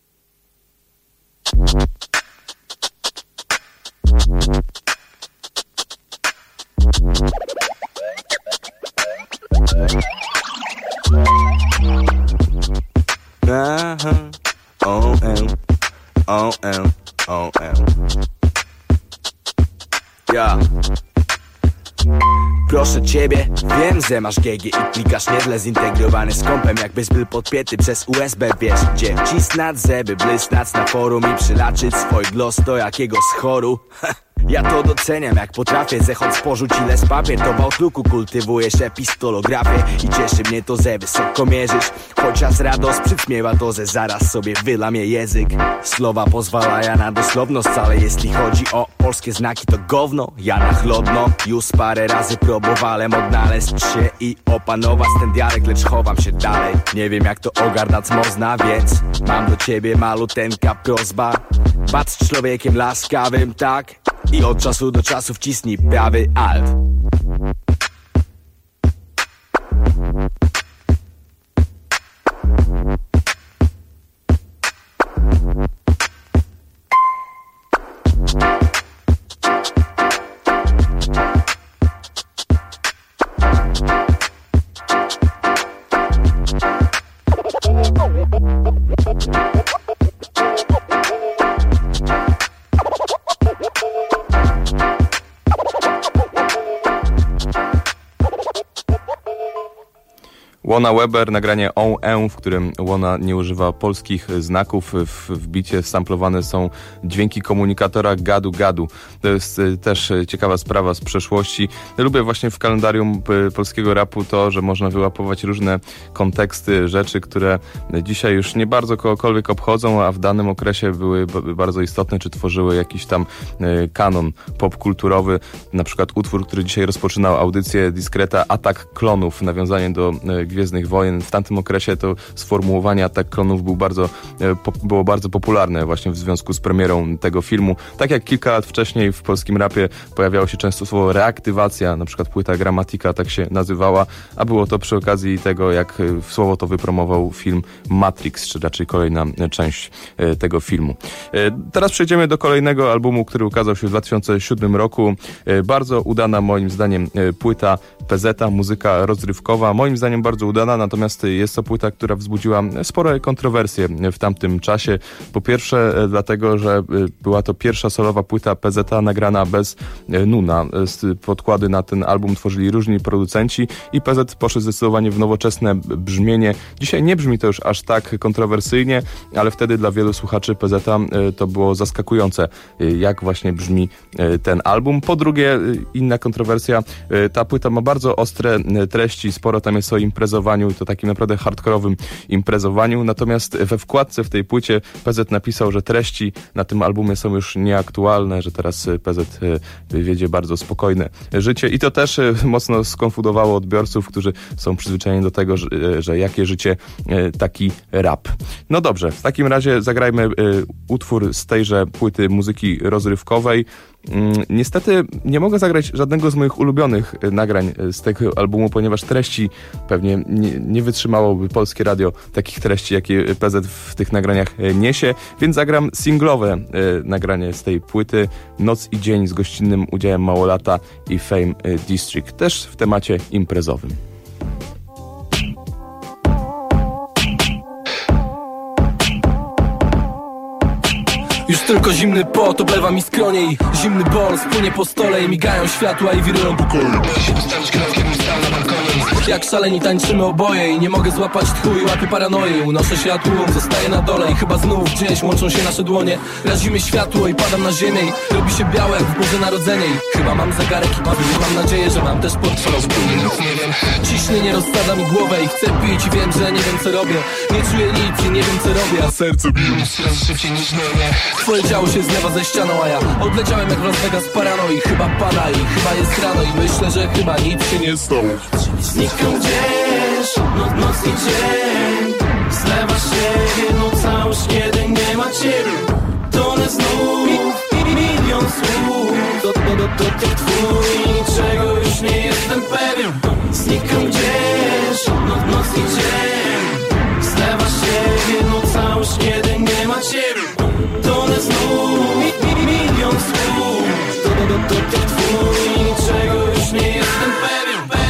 Ja proszę ciebie, wiem, że masz GG i klikasz niezle zintegrowany z kompem, jakbyś był podpięty przez USB, wiesz gdzie wcisnąć, żeby blysnąć na forum i przylaczyć swój głos do jakiegoś choru. Ja to doceniam, jak potrafię zechąc porzuć ile z papier. To w Outlooku kultywujesz epistolografię i cieszy mnie to, że wysoko mierzysz. Chociaż radość przyćmiewa to, że zaraz sobie wylamie język. Słowa pozwalają na dosłowność, ale jeśli chodzi o polskie znaki to gówno. Ja na chłodno już parę razy próbowałem odnaleźć się i opanować ten dialekt, lecz chowam się dalej. Nie wiem jak to ogarnąć można, więc mam do ciebie maluteńka prośba. Patrz człowiekiem laskawym, tak? I od czasu do czasu wcisnij prawy alt. Łona Weber, nagranie On, w którym Łona nie używa polskich znaków. W bicie samplowane są dźwięki komunikatora gadu. To jest też ciekawa sprawa z przeszłości. Lubię właśnie w kalendarium polskiego rapu to, że można wyłapować różne konteksty, rzeczy, które dzisiaj już nie bardzo kogokolwiek obchodzą, a w danym okresie były bardzo istotne, czy tworzyły jakiś tam kanon popkulturowy. Na przykład utwór, który dzisiaj rozpoczynał audycję Discreta, Atak Klonów, nawiązanie do Gwiezdnych Wojen. W tamtym okresie to sformułowanie Atak Klonów było bardzo popularne właśnie w związku z premierą tego filmu. Tak jak kilka lat wcześniej w polskim rapie pojawiało się często słowo reaktywacja, na przykład płyta Gramatika tak się nazywała, a było to przy okazji tego, jak słowo to wypromował film Matrix, czy raczej kolejna część tego filmu. Teraz przejdziemy do kolejnego albumu, który ukazał się w 2007 roku. Bardzo udana moim zdaniem płyta PZ, muzyka rozrywkowa. Moim zdaniem bardzo udana, natomiast jest to płyta, która wzbudziła spore kontrowersje w tamtym czasie. Po pierwsze dlatego, że była to pierwsza solowa płyta PZ nagrana bez Nuna. Podkłady na ten album tworzyli różni producenci i PZ poszedł zdecydowanie w nowoczesne brzmienie. Dzisiaj nie brzmi to już aż tak kontrowersyjnie, ale wtedy dla wielu słuchaczy PZ to było zaskakujące, jak właśnie brzmi ten album. Po drugie, inna kontrowersja, ta płyta ma bardzo ostre treści, sporo tam jest o imprezowaniu i to takim naprawdę hardkorowym imprezowaniu, natomiast we wkładce w tej płycie PZ napisał, że treści na tym albumie są już nieaktualne, że teraz PZ wiedzie bardzo spokojne życie i to też mocno skonfundowało odbiorców, którzy są przyzwyczajeni do tego, że jakie życie, taki rap. No dobrze, w takim razie zagrajmy utwór z tejże płyty muzyki rozrywkowej. Niestety nie mogę zagrać żadnego z moich ulubionych nagrań z tego albumu, ponieważ treści pewnie nie wytrzymałoby polskie radio takich treści, jakie PZ w tych nagraniach niesie, więc zagram singlowe nagranie z tej płyty Noc i Dzień z gościnnym udziałem Małolata i Fame District, też w temacie imprezowym. Już tylko zimny pot oblewa mi skronie i zimny ból spłynie po stole i migają światła i wirują pokoju. Jak szaleni tańczymy oboje i nie mogę złapać tchu i łapię paranoję. Unoszę się tłum, zostaję na dole i chyba znów gdzieś łączą się nasze dłonie. Razimy światło i padam na ziemię i robi się białe jak w Boże Narodzenie. I chyba mam zegarek i mam nadzieję, że mam też portfel. Nie wiem, ciśnienie rozsadza mi głowę i chcę pić i wiem, że nie wiem co robię. Nie czuję nic i nie wiem co robię, a serce bije coraz szybciej niż nowe. Twoje ciało się zlewa ze ścianą, a ja odleciałem jak w Las Vegas parano i chyba pada i chyba jest rano i myślę, że chyba nic się nie stało. Znikam gdzieś, noc i dzień, zlewa się jedną całość, kiedy nie ma ciebie. Tonę znów, milion słów, dotyk twój, niczego już nie jestem pewien. Znikam gdzieś, noc i dzień, zlewa się jedną całość, kiedy nie ma ciebie. Tonę znów, milion słów, dotyk twój, niczego już nie jestem pewien.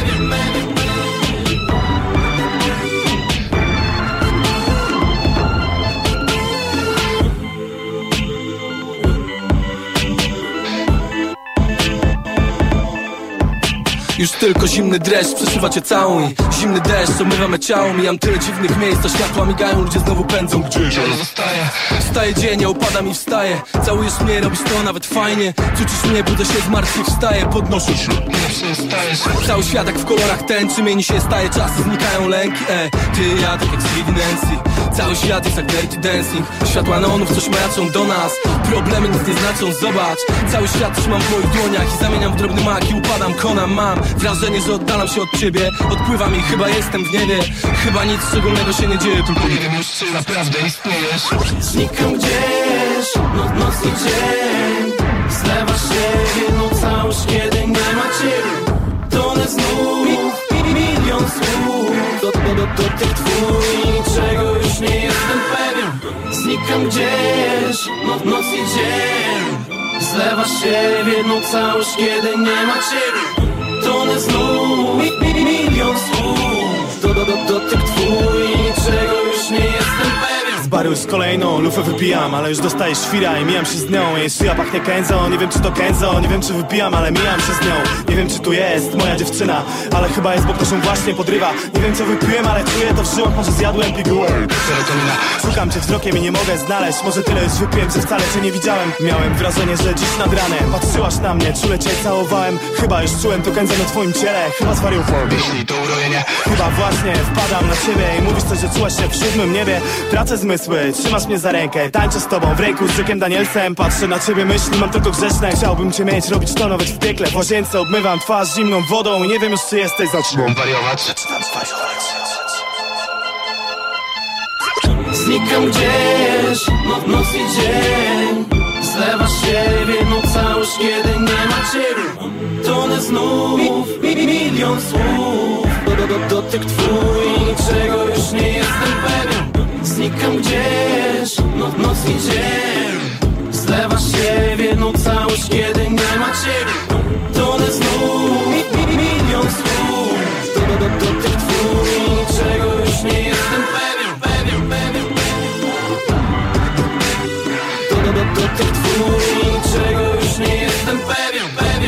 Już tylko zimny dreszcz przeszywa cię całą i zimny deszcz omywa me ciało. Mijam tyle dziwnych miejsc, to światła migają, ludzie znowu pędzą gdzieś, ale zostaję. Wstaje dzień, ja upadam i wstaję. Całujesz mnie, robisz to nawet fajnie. Cucisz mnie, budzę się z martwych, wstaję, podnoszę się. Cały świat jak w kolorach tęczy, mieni się staje, czasy znikają lęki. Ty, ja tak jak Stevie Nancy. Cały świat jest jak Dirty Dancing. Światła neonów coś majaczą do nas. Problemy nic nie znaczą, zobacz. Cały świat trzymam w moich dłoniach i zamieniam w drobny mak i upadam, konam, mam wrażenie, że oddalam się od ciebie. Odpływam i chyba jestem w niebie. Chyba nic szczególnego się nie dzieje, tylko nie wiem już czy naprawdę istniejesz. Znikam gdzieś, noc i dzień, zlewa się jedną całość, kiedy nie ma ciebie. Tonę znów, milion słów, dotyk twój, niczego już nie jestem pewien. Znikam gdzieś, noc i dzień, zlewa się w jedną całość, kiedy nie ma ciebie. Tonę znów, milion słów, dotyk twój, niczego już nie jestem pewien. Stary, już kolejną lufę wypijam, ale już dostaję świra i mijam się z nią. Jej szyja pachnie Kenzo, nie wiem czy to Kenzo, nie wiem czy wypijam, ale mijam się z nią. Nie wiem czy tu jest moja dziewczyna, ale chyba jest, bo ktoś ją właśnie podrywa. Nie wiem co wypiłem, ale czuję to w żyłach, może zjadłem pigułę serotonina. Szukam cię wzrokiem i nie mogę znaleźć, może tyle już wypiłem, że wcale cię nie widziałem. Miałem wrażenie, że dziś nad ranem patrzyłaś na mnie, czule cię całowałem. Chyba już czułem to Kenzo na twoim ciele, chyba zwariowałem, jeśli to urojenie. Chyba właśnie wpadam na ciebie i mówisz coś, że czułaś się w siódmym niebie. Tracę zmysły, trzymasz mnie za rękę, tańczę z tobą w ręku z Jackiem Danielsem. Patrzę na ciebie, myśli mam tylko grzeszne. Chciałbym cię mieć, robić to nawet w piekle. W łazience obmywam twarz zimną wodą. Nie wiem już czy jesteś, zaczynam wariować. Znikam gdzieś, noc i dzień. Zlewasz się w jedną całość, kiedy nie ma ciebie. Tonę znów, milion słów. Dotyk twój, niczego już nie jestem pewien. Znikam gdzieś, noc i dzień. Zlewasz się w jedną całość, kiedy nie ma ciebie. Tonę znów, milion słów. Dotyk twój, niczego już nie jestem pewien. Dotyk twój, niczego już nie jestem pewien.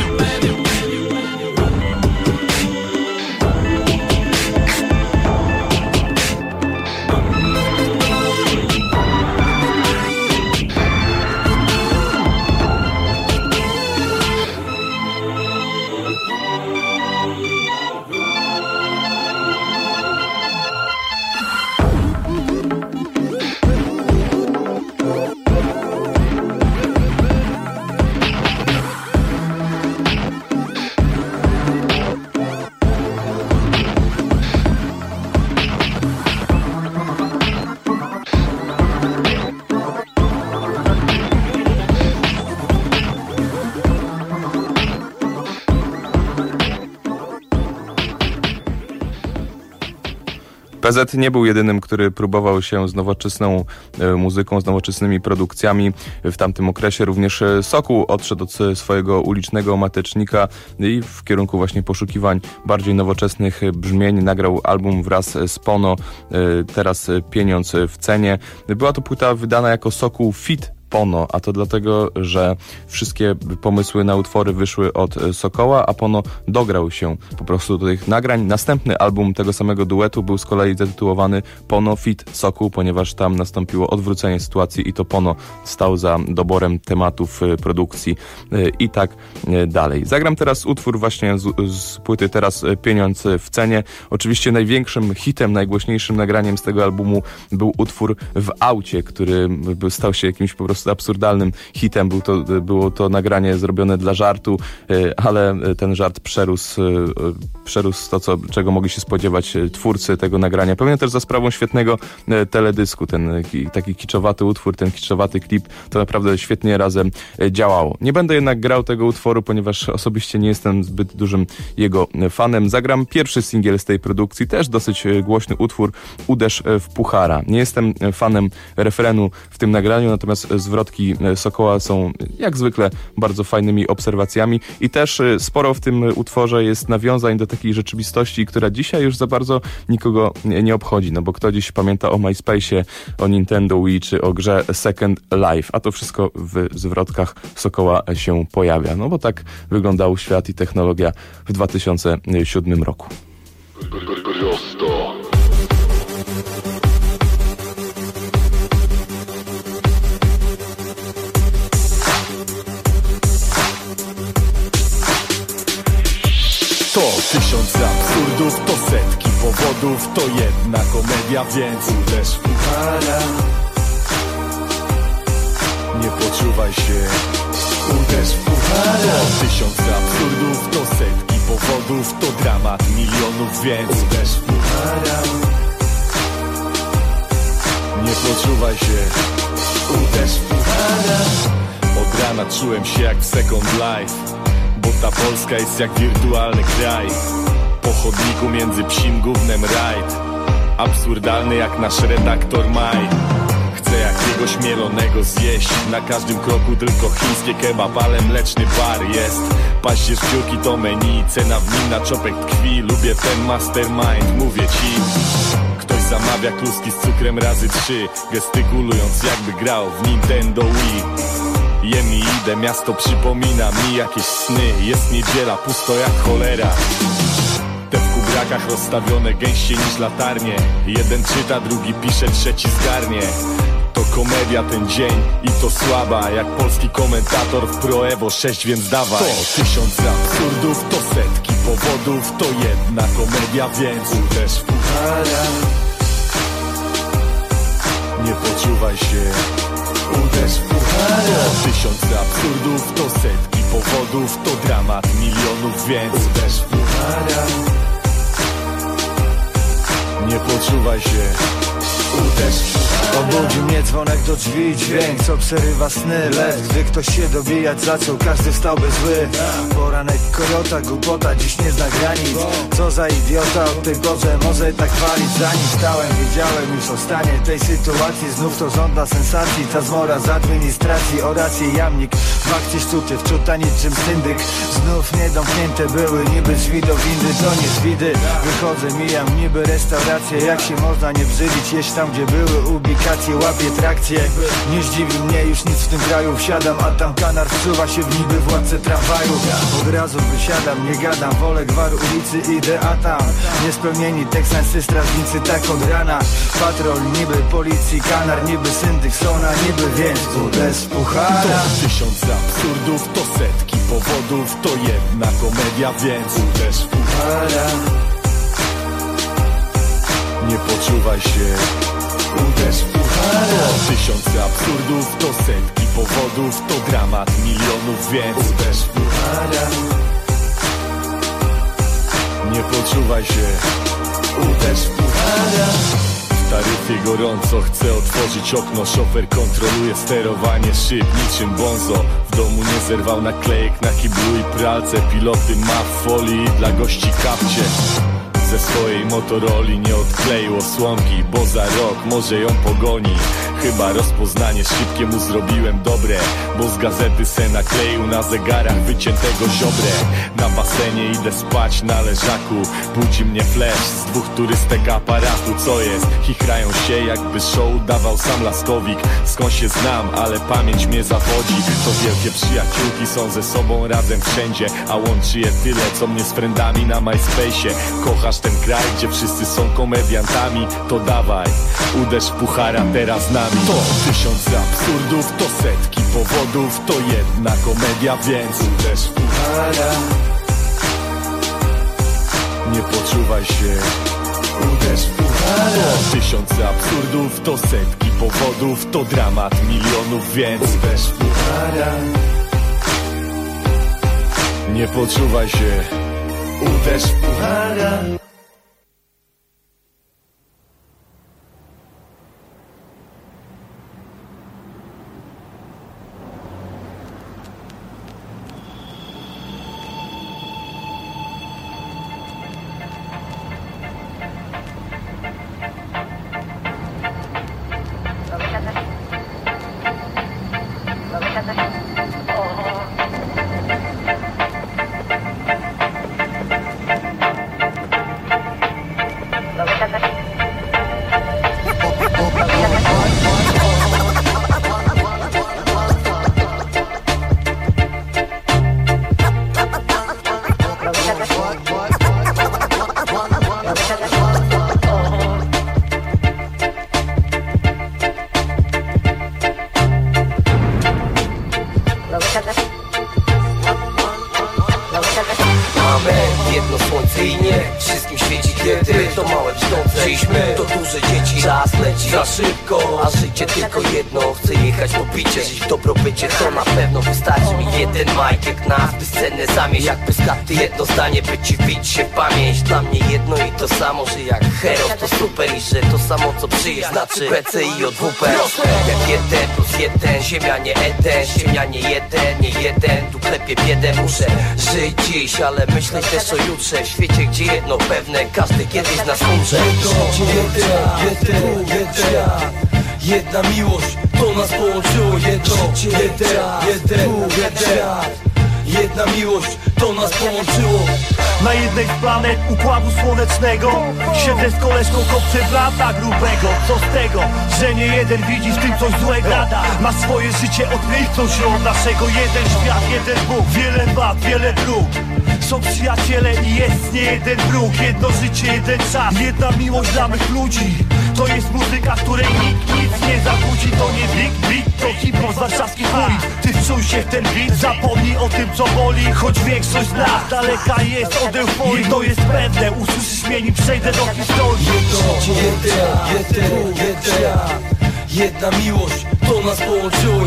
PZ nie był jedynym, który próbował się z nowoczesną muzyką, z nowoczesnymi produkcjami w tamtym okresie. Również Sokół odszedł od swojego ulicznego matecznika i w kierunku właśnie poszukiwań bardziej nowoczesnych brzmień nagrał album wraz z Pono, Teraz pieniądz w cenie. Była to płyta wydana jako Sokół Fit Pono, a to dlatego, że wszystkie pomysły na utwory wyszły od Sokoła, a Pono dograł się po prostu do tych nagrań. Następny album tego samego duetu był z kolei zatytułowany Pono Fit Sokół, ponieważ tam nastąpiło odwrócenie sytuacji i to Pono stał za doborem tematów produkcji i tak dalej. Zagram teraz utwór właśnie z płyty Teraz pieniądz w cenie. Oczywiście największym hitem, najgłośniejszym nagraniem z tego albumu był utwór W aucie, który stał się jakimś po prostu absurdalnym hitem. Było to nagranie zrobione dla żartu, ale ten żart przerósł to, czego mogli się spodziewać twórcy tego nagrania. Pewnie też za sprawą świetnego teledysku. Ten taki kiczowaty utwór, ten kiczowaty klip, to naprawdę świetnie razem działało. Nie będę jednak grał tego utworu, ponieważ osobiście nie jestem zbyt dużym jego fanem. Zagram pierwszy singiel z tej produkcji, też dosyć głośny utwór Uderz w puchara. Nie jestem fanem refrenu w tym nagraniu, natomiast zwrotki Sokoła są jak zwykle bardzo fajnymi obserwacjami i też sporo w tym utworze jest nawiązań do takiej rzeczywistości, która dzisiaj już za bardzo nikogo nie obchodzi, no bo kto dziś pamięta o MySpace'ie, o Nintendo Wii czy o grze Second Life, a to wszystko w zwrotkach Sokoła się pojawia, no bo tak wyglądał świat i technologia w 2007 roku. To 1000 absurdów, to setki powodów, to jedna komedia, więc uderz w puchara. Nie poczuwaj się, uderz w puchara. To 1000 absurdów, to setki powodów, to dramat milionów, więc uderz w puchara. Nie poczuwaj się, uderz w puchara. Od rana czułem się jak w Second Life, bo ta Polska jest jak wirtualny kraj. Po chodniku między psim gównem rajd, absurdalny jak nasz redaktor Maj. Chcę jakiegoś mielonego zjeść, na każdym kroku tylko chińskie kebab, ale mleczny bar jest. Październiaki to menu, cena w nim na czopek tkwi. Lubię ten mastermind, mówię ci. Ktoś zamawia kluski z cukrem razy 3, gestykulując jakby grał w Nintendo Wii. Jem i idę, miasto przypomina mi jakieś sny. Jest niedziela, pusto jak cholera. Te w kubrakach rozstawione gęściej niż latarnie. Jeden czyta, drugi pisze, trzeci zgarnie. To komedia ten dzień i to słaba. Jak polski komentator w Pro Evo 6, więc dawaj. To 1000 absurdów, to setki powodów, to jedna komedia, więc uderz w puchara. Nie poczuwaj się, uderz w puchara. To 1000 absurdów, to setki powodów, to dramat milionów, więc uderz w puchara. Nie poczuwaj się, uderz w puchara. Obudzi mnie dzwonek do drzwi i dźwięk, co przerywa sny. Lew, gdy ktoś się dobijać zaczął, każdy stałby zły. Poranek kojota, głupota, dziś nie zna granic. Co za idiota, od tej porze może tak walić. Zanim stałem, wiedziałem już o stanie tej sytuacji. Znów to żąda sensacji, ta zmora z administracji. Oracje jamnik, w akcji sztuty, wczuta niczym syndyk. Znów niedomknięte były niby drzwi do windy. To nie zwidy, wychodzę, mijam niby restaurację. Jak się można nie brzydzić, jeść tam gdzie były ubikacje. Łapię trakcję, nie zdziwi mnie już nic w tym kraju. Wsiadam, a tam kanar wczuwa się w niby władcę tramwaju. Od razu wysiadam, nie gadam, wolę gwar ulicy, idę, a tam niespełnieni teksańscy strażnicy tak od rana. Patrol niby policji, kanar niby syndyk, sona niby, więc uderz w puchara. To 1000 absurdów, to setki powodów, to jedna komedia, więc uderz w puchara. Nie poczuwaj się, uderz w puchara. To 1000 absurdów, to setki powodów, to dramat milionów, więc uderz w puchara. Nie poczuwaj się, uderz w puchara. W taryfie gorąco, chcę otworzyć okno. Szofer kontroluje sterowanie szyb niczym bonzo. W domu nie zerwał naklejek na kiblu i pralce. Piloty ma w folii dla gości kapcie. Ze swojej Motoroli nie odkleił osłonki, bo za rok może ją pogoni. Chyba rozpoznanie szybkie mu zrobiłem dobre, bo z gazety se nakleił na zegarach wyciętego ziobrę. Na basenie idę spać na leżaku, budzi mnie flash z 2 turystek aparatu. Co jest? Chichrają się jakby show udawał sam Laskowik. Skąd się znam, ale pamięć mnie zawodzi. To wielkie przyjaciółki są ze sobą razem wszędzie, a łączy je tyle co mnie z friendami na MySpace'ie. Kochasz ten kraj, gdzie wszyscy są komediantami, to dawaj, uderz w puchara teraz z nami. To 1000 absurdów, to setki powodów, to jedna komedia, więc uderz w puchara. Nie poczuwaj się, uderz w puchara. To 1000 absurdów, to setki powodów, to dramat milionów, więc uderz w puchara. Nie poczuwaj się, uderz w puchara. To na pewno wystarczy mi jeden mic jak nas, by scenę zamieść. Jakby z karty jedno zdanie, by ci wbić się w pamięć. Dla mnie jedno i to samo, że jak Heros to super i że to samo co przyjść znaczy PC i odWP. Jak 1+1, ziemia nie Eden, ziemia nie jeden, tu klepie biedę. Muszę żyć dziś, ale myśleć też o jutrze. W świecie gdzie jedno pewne, każdy kiedyś z nas umrze. Jeden jedna miłość, to nas połączyło. Jeden świat. Jedna miłość, to nas połączyło. na jednej z planet Układu Słonecznego. Siedzę z koleżką, kopcę blata grubego. Co z tego, że nie jeden widzi w tym coś złego? Ma swoje życie, odkryją się od naszego. Jeden świat, jeden Bóg, wiele wad, wiele dróg. Są przyjaciele i jest nie jeden wróg. Jedno życie, jeden czas, jedna miłość dla mych ludzi. To jest muzyka, której nikt nic nie zakłóci. To nie big, to hip-hop z warszawskich ulic. Ty wczuj się w ten beat, zapomnij o tym co boli. Choć większość z nas daleka jest od euforii. To jest pewne, usłyszysz mnie nim przejdę do historii. Jedna miłość, to nas połączyło.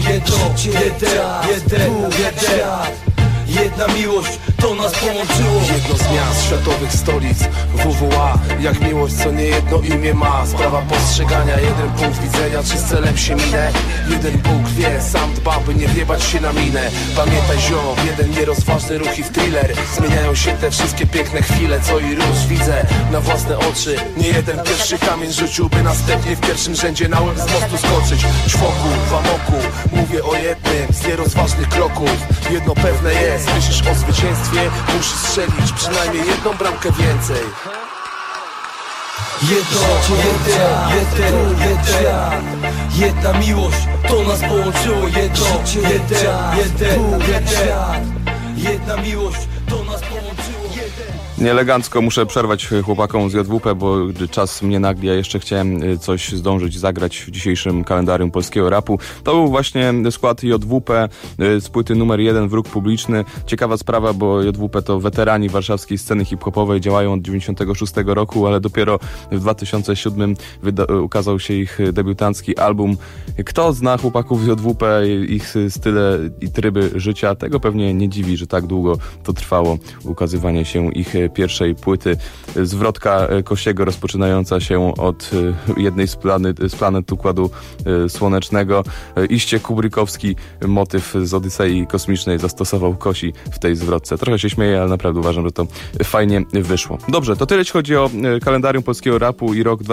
Jedna miłość, to nas połączyło. Jedno z miast światowych stolic WWA. Jak miłość, co nie jedno imię ma. Sprawa postrzegania, jeden punkt widzenia. Czy z celem się minę? Jeden Bóg wie, sam dba, by nie wjebać się na minę. Pamiętaj ziom, jeden nierozważny ruch i w thriller. Zmieniają się te wszystkie piękne chwile, co i róż widzę na własne oczy. Nie jeden pierwszy kamień rzucił, by następnie w pierwszym rzędzie na łeb z mostu skoczyć. Ćwoku, wamoku, mówię o jednym z nierozważnych kroków. Jedno pewne jest, myślisz o zwycięstwie, musisz strzelić przynajmniej jedną bramkę więcej. Jedna miłość, to nas połączyło. Jedna miłość, to nas połączyło. Nieelegancko muszę przerwać chłopakom z JWP, bo czas mnie nagli, a jeszcze chciałem coś zdążyć zagrać w dzisiejszym kalendarium polskiego rapu. To był właśnie skład JWP z płyty numer 1 Wróg Publiczny. Ciekawa sprawa, bo JWP to weterani warszawskiej sceny hip-hopowej, działają od 96 roku, ale dopiero w 2007 ukazał się ich debiutancki album. Kto zna chłopaków z JWP, ich style i tryby życia, tego pewnie nie dziwi, że tak długo to trwało ukazywanie się ich pierwszej płyty. Zwrotka Kosiego rozpoczynająca się od jednej z planet Układu Słonecznego. Iście kubrykowski motyw z Odysei Kosmicznej zastosował Kosi w tej zwrotce. Trochę się śmieję, ale naprawdę uważam, że to fajnie wyszło. Dobrze, to tyle jeśli chodzi o kalendarium polskiego rapu i rok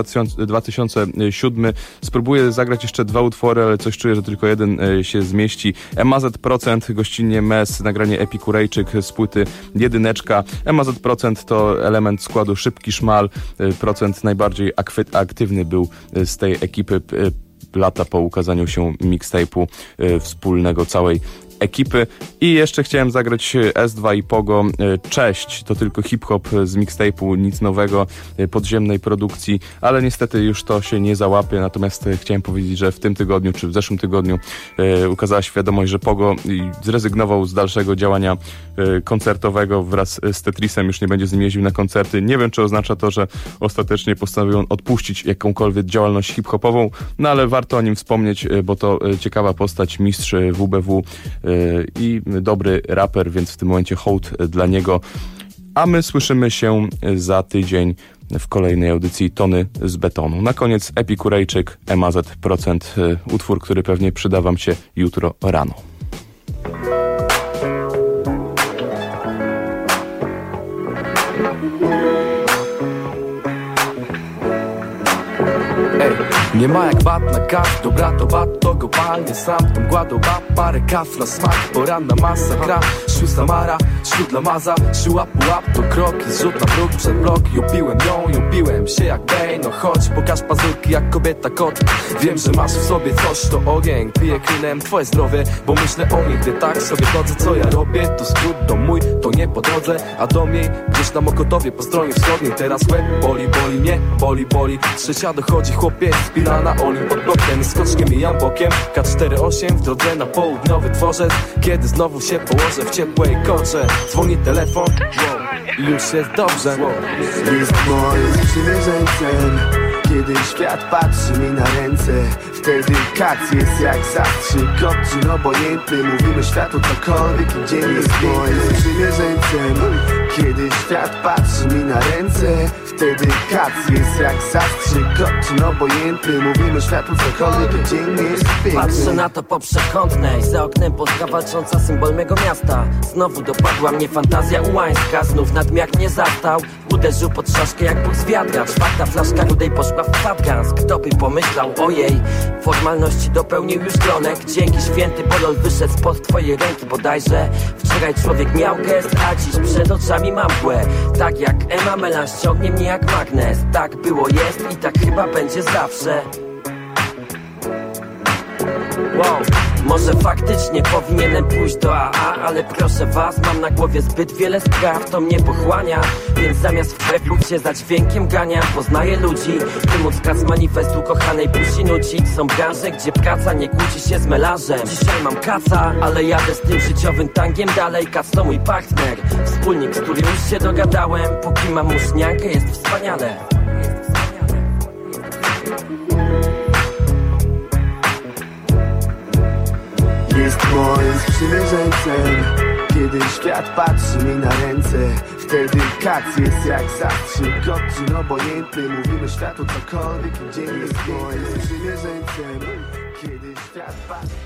2007. Spróbuję zagrać jeszcze 2 utwory, ale coś czuję, że tylko jeden się zmieści. MAZ% gościnnie Mes, nagranie Epikurejczyk z płyty Jedyneczka. MAZ% to element składu Szybki Szmal. Procent najbardziej aktywny był z tej ekipy lata po ukazaniu się mixtape'u wspólnego całej ekipy. I jeszcze chciałem zagrać S2 i Pogo. Cześć, to tylko hip-hop z mixtape'u, nic nowego, podziemnej produkcji, ale niestety już to się nie załapie. Natomiast chciałem powiedzieć, że w tym tygodniu, czy w zeszłym tygodniu ukazała się wiadomość, że Pogo zrezygnował z dalszego działania koncertowego wraz z Tetrisem, już nie będzie z nim jeździł na koncerty. Nie wiem, czy oznacza to, że ostatecznie postanowił on odpuścić jakąkolwiek działalność hip-hopową, no ale warto o nim wspomnieć, bo to ciekawa postać, mistrz WBW i dobry raper, więc w tym momencie hołd dla niego. A my słyszymy się za tydzień w kolejnej audycji Tony z betonu. Na koniec Epikurejczyk, MAZ%, utwór, który pewnie przyda wam się jutro rano. Nie ma jak bat na kaw, dobra to bat, to go palnie sam. Tą gładą bab, parę kaw na smak. Poranna masakra, szły Samara, szły dla maza. Szła pułap, to kroki, zrzut na próg przed blok. Jupiłem ją, jupiłem się jak Bane. No chodź, pokaż pazurki jak kobieta kot. Wiem, że masz w sobie coś, to ogień. Piję klinem twoje zdrowie, bo myślę o niej, gdy tak sobie chodzę. Co ja robię, to skrót do mój, to nie po drodze. A do mnie gdzieś na Mokotowie po stronie wschodniej. Teraz łeb boli, boli mnie, boli. Trzecia dochodzi chłopiec, na Olim pod blokiem, skocznie mijam bokiem. K48 w drodze na południowy dworzec. Kiedy znowu się położę w ciepłej kocze, dzwoni telefon, i już jest dobrze. Jest moim przymierzeńcem, kiedy świat patrzy mi na ręce. Wtedy kac jest jak zastrzyk, odczyn obojętny. Mówimy światu cokolwiek i dzień jest moim przymierzeńcem. Kiedy świat patrzy mi na ręce, wtedy kac jest jak zastrzyk, odczyn obojętny. Mówimy światu cokolwiek i dzień jest piękny. Patrzę na to po przekątnej, za oknem Polska walcząca, symbol mego miasta. Znowu dopadła mnie fantazja ułańska, znów nad mnie jak nie zastał. uderzył pod szaszkę jak puls wiatra. Czwarta flaszka rudej poszła w kwadrans. Kto by pomyślał, ojej, formalności dopełnił już Gronek. Dzięki święty Bolol wyszedł spod twojej ręki bodajże. Wczoraj człowiek miał gest, a dziś przed oczami mam mgłę. Tak jak Emma Melan ściągnie mnie jak magnes. Tak było, jest i tak chyba będzie zawsze. Wow, może faktycznie powinienem pójść do AA, ale proszę was, mam na głowie zbyt wiele spraw, to mnie pochłania. Więc zamiast w preflukcie za dźwiękiem gania poznaję ludzi, by móc kac manifestu kochanej pusi nucić. Są branże, gdzie praca nie kłóci się z melarzem. Dzisiaj mam kaca, ale jadę z tym życiowym tangiem dalej. Kac to mój partner, wspólnik, z którym już się dogadałem. Póki mam muszniankę, jest wspaniale. Jest moim sprzymierzeńcem, kiedy świat patrzy mi na ręce. Wtedy kac jest jak zastrzyk, godzin obojętny. Mówimy światu cokolwiek, gdzie jest moim sprzymierzeńcem, kiedy świat patrzy.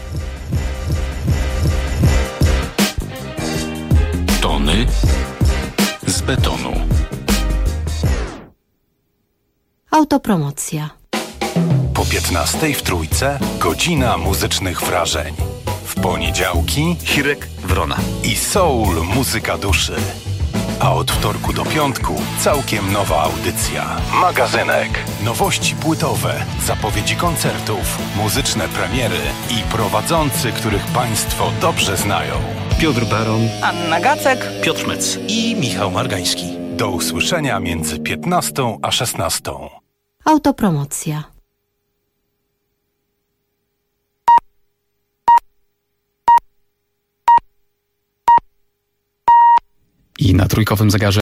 Tony z betonu. Autopromocja. Po 15 w Trójce godzina muzycznych wrażeń. W poniedziałki Hirek Wrona i soul muzyka duszy. A od wtorku do piątku całkiem nowa audycja. Magazynek. Nowości płytowe, zapowiedzi koncertów, muzyczne premiery i prowadzący, których Państwo dobrze znają. Piotr Baron, Anna Gacek, Piotr Mec i Michał Margański. Do usłyszenia między 15 a 16. Autopromocja. I na trójkowym zegarze